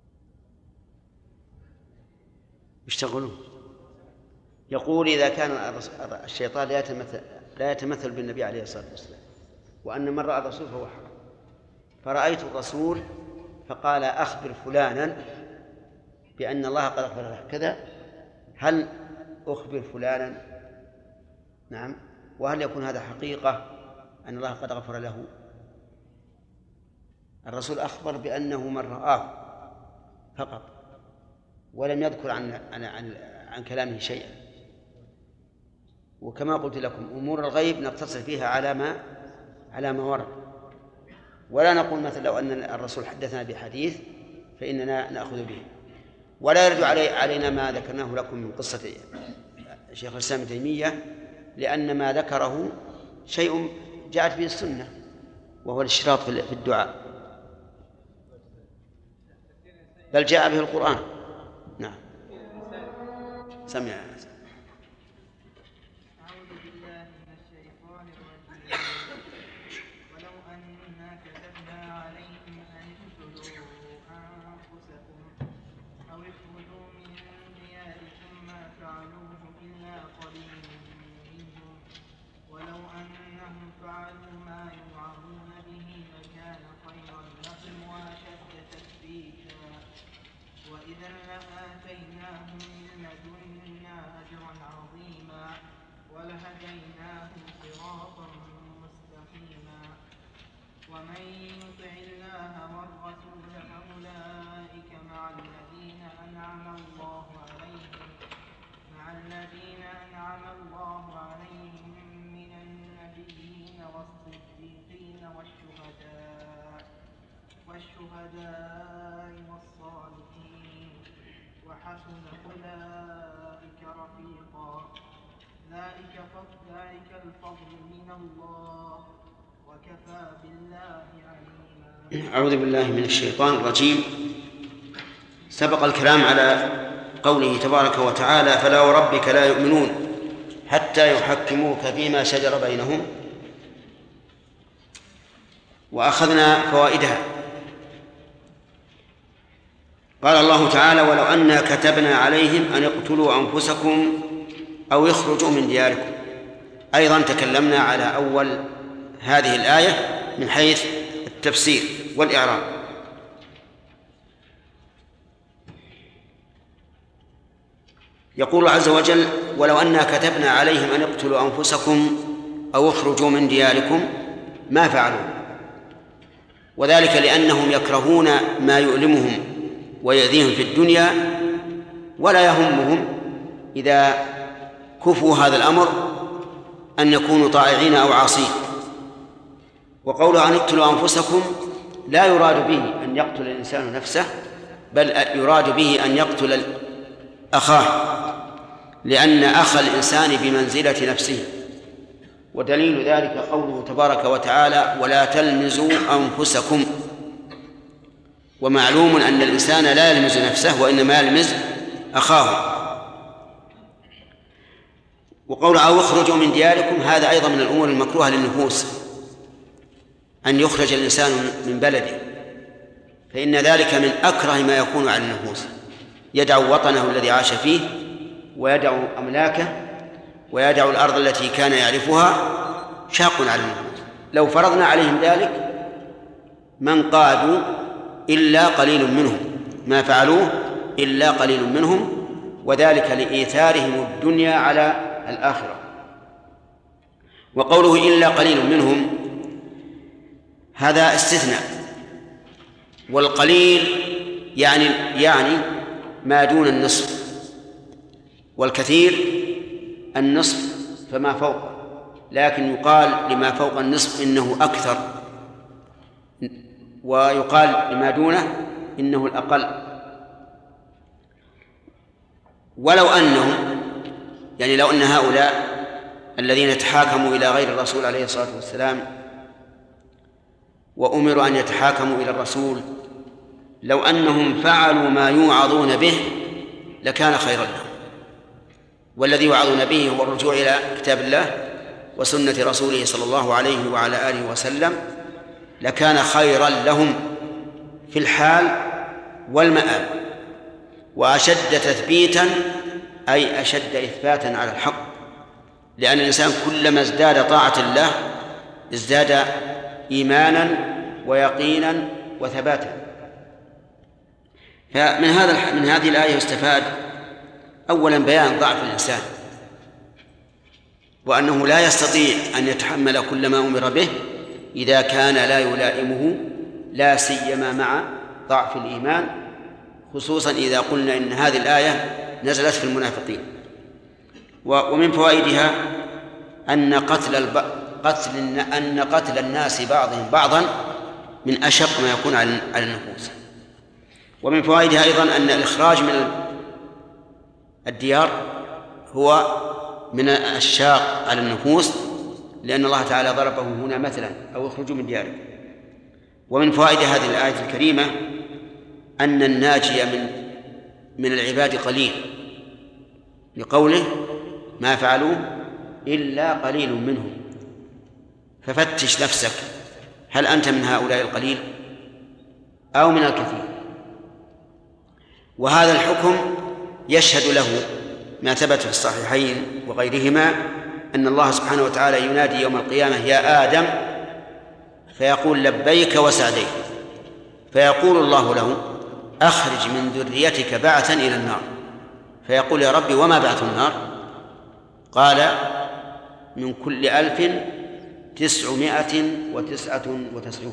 S1: يشتغلون. يقول إذا كان الشيطان لا يتمثل بالنبي عليه الصلاة والسلام، وأن من رأى الرسول فهو حق، فرأيت الرسول فقال أخبر فلانا بأن الله قد غفر له كذا، هل أخبر فلانا؟ نعم. وهل يكون هذا حقيقة أن الله قد غفر له؟ الرسول أخبر بأنه من رآه فقط، ولم يذكر عن كلامه شيئا. وكما قلت لكم أمور الغيب نقتصر فيها على ما ورد، ولا نقول مثلا لو أن الرسول حدثنا بحديث فإننا نأخذ به، ولا يرد علينا ما ذكرناه لكم من قصة شيخ الإسلام ابن تيمية، لأن ما ذكره شيء جاءت به السنة وهو الاشتراط في الدعاء، بل جاء به القرآن. نعم. سمع.
S8: أعوذ بالله من الشيطان الرجيم. ولو أنا كتبنا عليهم أن اقتلوا أنفسكم أو اخرجوا من دياركم ما فعلوه إلا قليل ومن يطع الله والرسول فأولئك مع الذين أنعم الله عليهم من النبيين والصديقين والشهداء والصالحين وحسن أولئك رفيقا ذلك الفضل من الله وكفى بالله عليما.
S1: أعوذ بالله من الشيطان الرجيم. سبق الكلام على قوله تبارك وتعالى: فلا وربك لا يؤمنون حتى يحكموك فيما شجر بينهم، وأخذنا فوائدها. قال الله تعالى: ولو أنا كتبنا عليهم أن اقتلوا أنفسكم أو يخرجوا من دياركم. أيضا تكلمنا على أول هذه الآية من حيث التفسير والإعراب. يقول الله عز وجل: ولو أنا كتبنا عليهم أن اقتلوا أنفسكم أو اخرجوا من دياركم ما فعلوا، وذلك لأنهم يكرهون ما يؤلمهم ويؤذيهم في الدنيا، ولا يهمهم إذا كفوا هذا الأمر أن يكونوا طائعين أو عاصين. وقوله أن اقتلوا أنفسكم لا يراد به أن يقتل الإنسان نفسه، بل يراد به أن يقتل أخاه، لأن أخ الإنسان بمنزلة نفسه. ودليل ذلك قوله تبارك وتعالى: ولا تلمزوا أنفسكم. ومعلوم أن الإنسان لا يلمز نفسه وإنما يلمز أخاه. وقول أو اخرجوا من دياركم هذا أيضا من الأمور المكروهة للنفوس، أن يخرج الإنسان من بلده، فإن ذلك من أكره ما يكون على النفوس. يدع وطنه الذي عاش فيه، ويدع أملاكه، ويدع الأرض التي كان يعرفها، شاق على النفوس. لو فرضنا عليهم ذلك ما انقادوا إلا قليل منهم، ما فعلوه إلا قليل منهم، وذلك لإيثارهم الدنيا على الآخرة. وقوله إلا قليل منهم هذا استثناء، والقليل يعني ما دون النصف، والكثير النصف فما فوق، لكن يقال لما فوق النصف إنه أكثر، ويقال لما دونه إنه الأقل. ولو أنهم لو أن هؤلاء الذين يتحاكموا إلى غير الرسول عليه الصلاة والسلام وأمروا أن يتحاكموا إلى الرسول، لو أنهم فعلوا ما يوعظون به لكان خيرا لهم. والذي يوعظون به هو الرجوع إلى كتاب الله وسنة رسوله صلى الله عليه وعلى آله وسلم، لكان خيرا لهم في الحال والمآب، وأشد تثبيتا أي أشد إثباتا على الحق، لأن الإنسان كلما ازداد طاعة الله ازداد إيمانا ويقينا وثباتا. من هذه الآية يستفاد أولا بيان ضعف الإنسان، وأنه لا يستطيع أن يتحمل كل ما أمر به إذا كان لا يلائمه، لا سيما مع ضعف الإيمان، خصوصا إذا قلنا إن هذه الآية نزلت في المنافقين. ومن فوائدها أن قتل الناس بعضهم بعضا من أشق ما يكون على النفوس. ومن فوائدها أيضا أن الإخراج من الديار هو من الشاق على النفوس، لأن الله تعالى ضربه هنا مثلا: أو اخرجوا من دياركم. ومن فوائد هذه الآية الكريمة أن الناجي من العباد قليل، لقوله: ما فعلوه إلا قليل منهم. ففتش نفسك، هل أنت من هؤلاء القليل أو من الكثير؟ وهذا الحكم يشهد له ما ثبت في الصحيحين وغيرهما أن الله سبحانه وتعالى ينادي يوم القيامة: يا آدم، فيقول: لبيك وسعديك، فيقول الله له: أخرج من ذريتك بعثا إلى النار. فيقول: يا ربي وما بعث النار؟ قال: من كل 1000 999،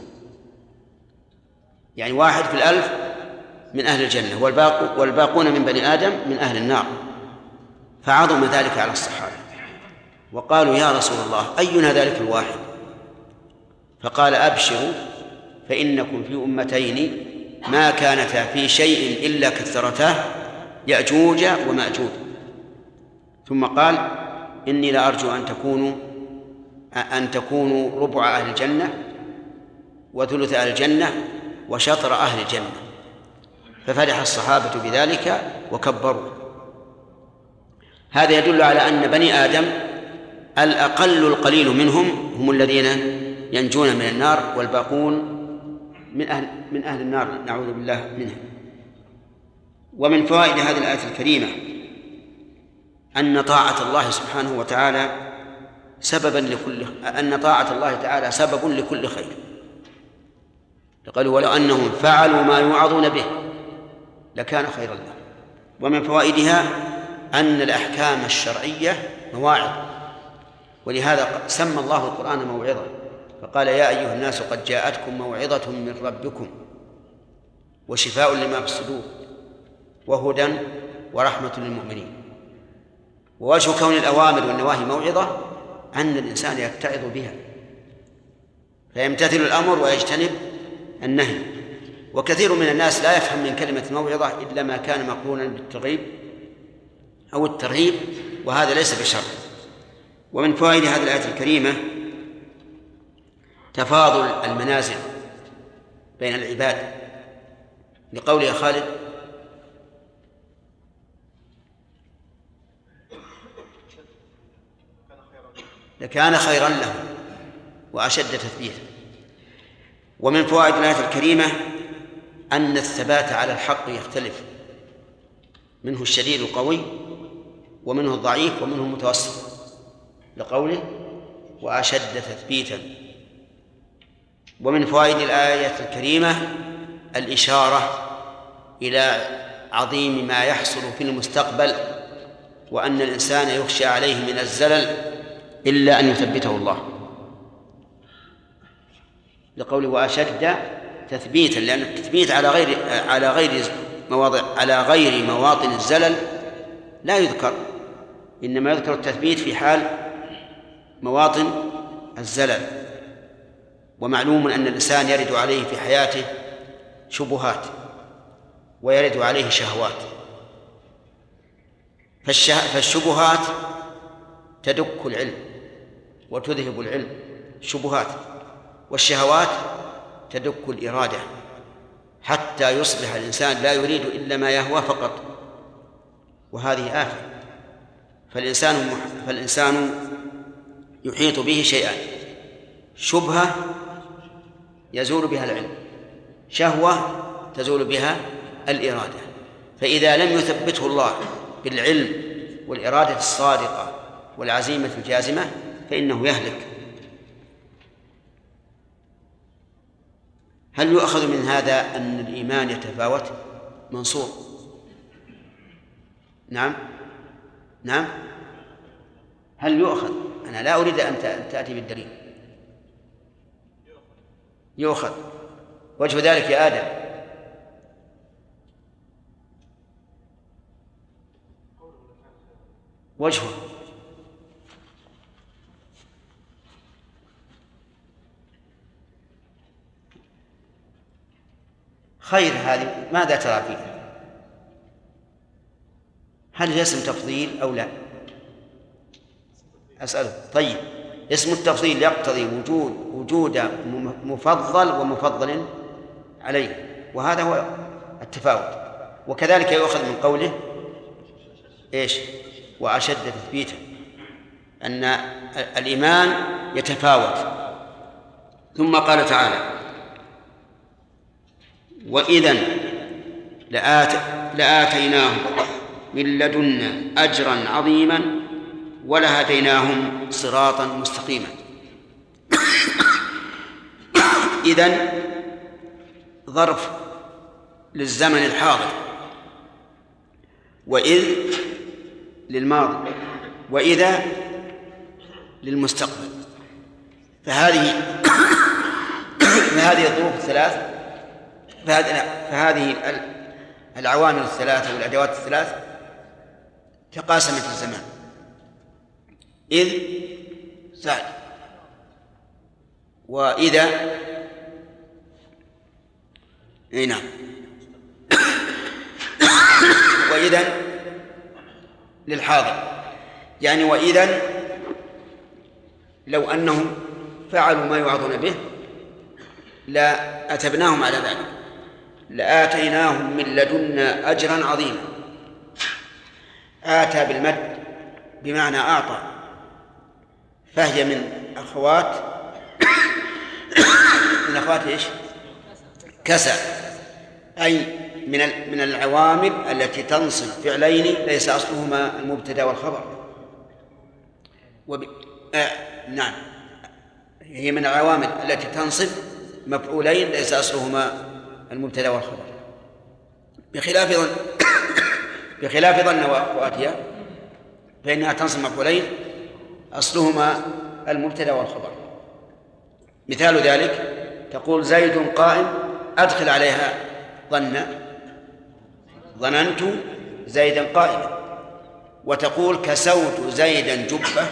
S1: يعني 1 في 1000 من أهل الجنة، والباقون من بني آدم من أهل النار. فعظم ذلك على الصحابة، وقالوا يا رسول الله أينا ذلك الواحد؟ فقال أبشروا فإنكم في أمتين ما كانتا في شيء إلا كثرتاه، يأجوج ومأجوج. ثم قال إني لأرجو أن تكونوا ربع أهل الجنة وثلث أهل الجنة وشطر أهل الجنة. ففرح الصحابة بذلك وكبروا. هذا يدل على أن بني آدم الأقل القليل منهم هم الذين ينجون من النار، والباقون من أهل النار، نعوذ بالله منها. ومن فوائد هذه الآية الكريمة أن طاعة الله سبحانه وتعالى سبب لكل خير. قالوا ولو أنهم فعلوا ما يوعظون به لكان خيرا لهم. ومن فوائدها أن الأحكام الشرعية مواعظ، ولهذا سمى الله القرآن موعظة، فقال يا أيها الناس قد جاءتكم موعظة من ربكم وشفاء لما في الصدور وهدى ورحمة للمؤمنين. ووجه كون الأوامر والنواهي موعظة أن الإنسان يتعظ بها فيمتثل الأمر ويجتنب النهي. وكثير من الناس لا يفهم من كلمة موعظة إلا ما كان مقرونا بالترغيب أو الترهيب، وهذا ليس بشرط. ومن فوائد هذه الآية الكريمة تفاضل المنازل بين العباد، لقول يا خالد لكان خيرا له وأشد تثبيتا. ومن فوائد الآية الكريمة أن الثبات على الحق يختلف، منه الشديد القوي ومنه الضعيف ومنه المتوسط، لقوله وأشد تثبيتا. ومن فوائد الآية الكريمة الإشارة إلى عظيم ما يحصل في المستقبل، وأن الإنسان يخشى عليه من الزلل إلا أن يثبته الله، لقوله وأشد تثبيتا، لأن التثبيت على غير مواطن الزلل لا يذكر، إنما يذكر التثبيت في حال مواطن الزلل. ومعلوم أن الإنسان يرد عليه في حياته شبهات ويرد عليه شهوات، فالشبهات تدك العلم وتذهب العلم شبهات، والشهوات تدك الإرادة حتى يصبح الإنسان لا يريد إلا ما يهوى فقط، وهذه آفة. فالإنسان يحيط به شيئان: شبهة يزول بها العلم، شهوة تزول بها الإرادة. فإذا لم يثبته الله بالعلم والإرادة الصادقة والعزيمة الجازمة فإنه يهلك. هل يؤخذ من هذا أن الإيمان يتفاوت؟ منصور نعم هل يؤخذ؟ أنا لا أريد أن تأتي بالدليل. يؤخذ. وجه ذلك يا آدم؟ وجهه خير. هذه ماذا ترى فيها؟ هل هي اسم تفضيل أو لا؟ أسأله. طيب، اسم التفضيل يقتضي وجود مفضل ومفضل عليه، وهذا هو التفاوت. وكذلك يؤخذ من قوله إيش؟ وأشد تثبيتا، أن الإيمان يتفاوت. ثم قال تعالى: وإذن لآتيناهم من لدنا أجرا عظيما ولهديناهم صراطا مستقيما. إذن ظرف للزمن الحاضر، وإذ للماضي، وإذا للمستقبل. فهذه الظروف الثلاث، فهذه العوامل الثلاثة والأدوات الثلاث تقاسمت الزمان. إذ سعد وإذا نعم وإذا للحاضر، يعني وإذا لو أنهم فعلوا ما يوعظون به لأتبناهم على ذلك، لآتيناهم من لدنا أجرا عظيما. آتى بالمد بمعنى أعطى، فهي من أخوات إيش؟ كسى، أي من العوامل التي تنصب فعلين ليس أصلهما المبتدأ والخبر. نعم، هي من العوامل التي تنصب مفعولين ليس أصلهما المبتدأ والخبر، بخلاف ظن وأخواتها فإنها تنصب مفعولين أصلهما المبتدأ والخبر. مثال ذلك تقول زيد قائم، أدخل عليها ظننت زيدا قائما. وتقول كسوت زيدا جبة،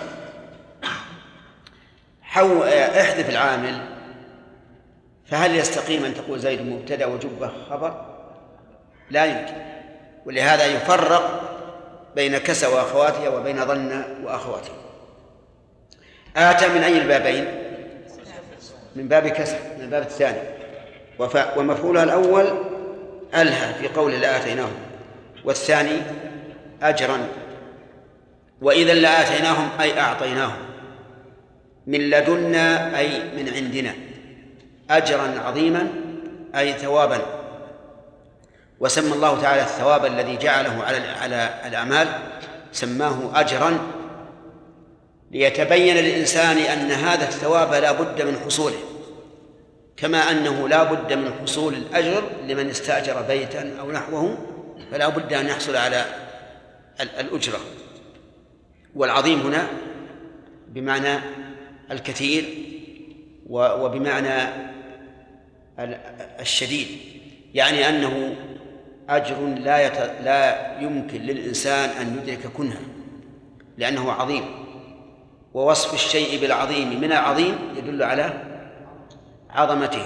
S1: احذف العامل، فهل يستقيم أن تقول زيد مبتدأ وجبة خبر؟ لا يمكن. ولهذا يفرق بين كسى وأخواتها وبين ظن وأخواتها. آتى من أي البابين؟ من باب كسى، من الباب الثاني. ومفعولها الأول ألهى في قول لآتيناهم، والثاني أجرا. وإذا لآتيناهم أي أعطيناهم، من لدنا أي من عندنا، أجرا عظيما أي ثوابا. وسمى الله تعالى الثواب الذي جعله على الأعمال سماه أجرا، ليتبين للإنسان أن هذا الثواب لا بد من حصوله، كما أنه لا بد من حصول الأجر لمن استأجر بيتا أو نحوه، فلا بد أن يحصل على الأجرة. والعظيم هنا بمعنى الكثير وبمعنى الشديد، يعني أنه أجر لا يمكن للإنسان أن يدرك كنها، لأنه عظيم. ووصف الشيء بالعظيم من العظيم يدل على عظمته.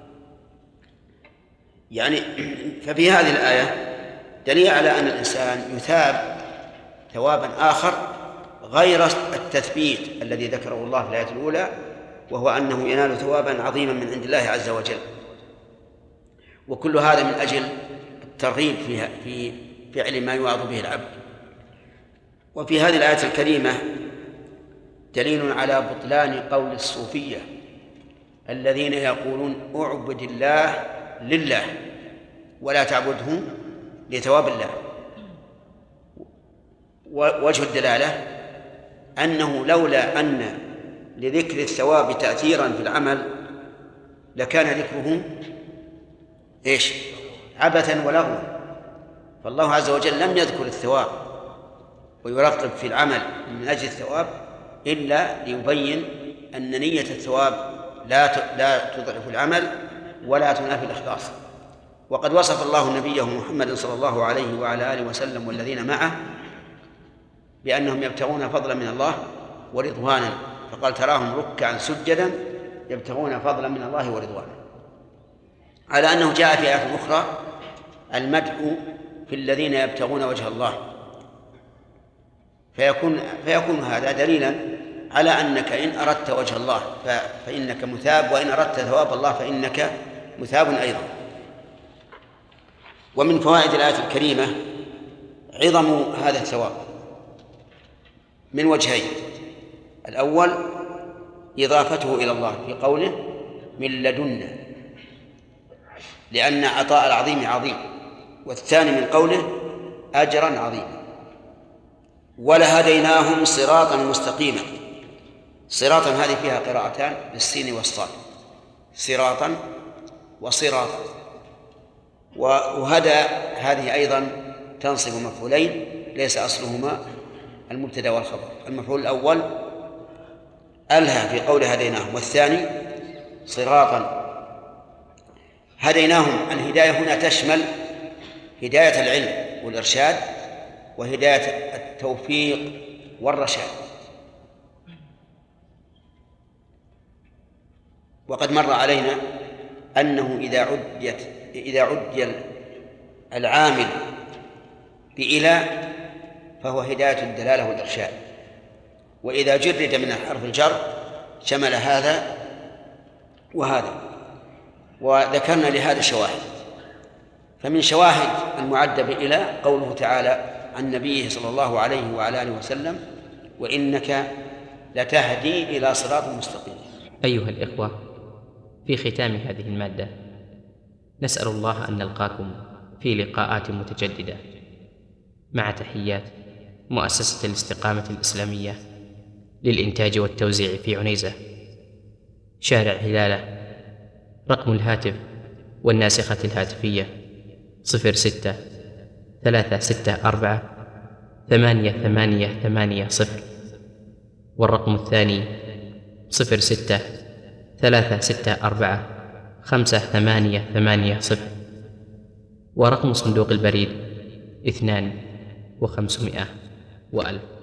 S1: يعني ففي هذه الآية دليل على أن الإنسان يثاب ثوابا آخر غير التثبيت الذي ذكره الله في الآية الأولى، وهو أنه ينال ثوابا عظيما من عند الله عز وجل. وكل هذا من أجل الترغيب في فعل ما يوعظ به العبد. وفي هذه الآية الكريمة دليل على بطلان قول الصوفية الذين يقولون اعبد الله لله ولا تعبده لثواب الله. ووجه الدلالة أنه لولا أن لذكر الثواب تأثيرا في العمل لكان ذكره عبثا ولغوا. فالله عز وجل لم يذكر الثواب ويرغب في العمل من أجل الثواب إلا ليبين أن نية الثواب لا تضعف العمل ولا تنافي الإخلاص. وقد وصف الله نبيه محمد صلى الله عليه وعلى آله وسلم والذين معه بأنهم يبتغون فضلا من الله ورضوانا، فقال تراهم ركعا سجدا يبتغون فضلا من الله ورضوانا، على أنه جاء في آية أخرى المدح في الذين يبتغون وجه الله. فيكون هذا دليلا على أنك إن أردت وجه الله فإنك مثاب، وإن أردت ثواب الله فإنك مثاب أيضا. ومن فوائد الآية الكريمة عظم هذا الثواب من وجهين: الأول إضافته إلى الله في قوله من لدنا، لأن عطاء العظيم عظيم، والثاني من قوله أجرا عظيما. ولهديناهم صراطا مستقيما. صراطا هذه فيها قراءتان بالسين والصاد، صراطا وصراطا. وهدى هذه أيضا تنصب مفعولين ليس أصلهما المبتدأ والخبر. المفعول الأول ألها في قول هديناهم، والثاني صراطا. هديناهم، الهداية هنا تشمل هداية العلم والإرشاد وهداية التوفيق والرشاد. وقد مر علينا أنه إذا عدي العامل بإلى فهو هداية الدلالة والإرشاد، وإذا جرد من حرف الجر شمل هذا وهذا. وذكرنا لهذا شواهد، فمن شواهد المعدة بإلى قوله تعالى عن نبيه صلى الله عليه وعلى آله وسلم: وإنك لتهدي إلى صراط مستقيم.
S9: أيها الإخوة، في ختام هذه المادة نسأل الله أن نلقاكم في لقاءات متجددة، مع تحيات مؤسسة الاستقامة الإسلامية للإنتاج والتوزيع في عنيزة، شارع هلالة. رقم الهاتف والناسخة الهاتفية 06-364-8880، والرقم الثاني 06-364-5880، ورقم صندوق البريد 2500 و1000.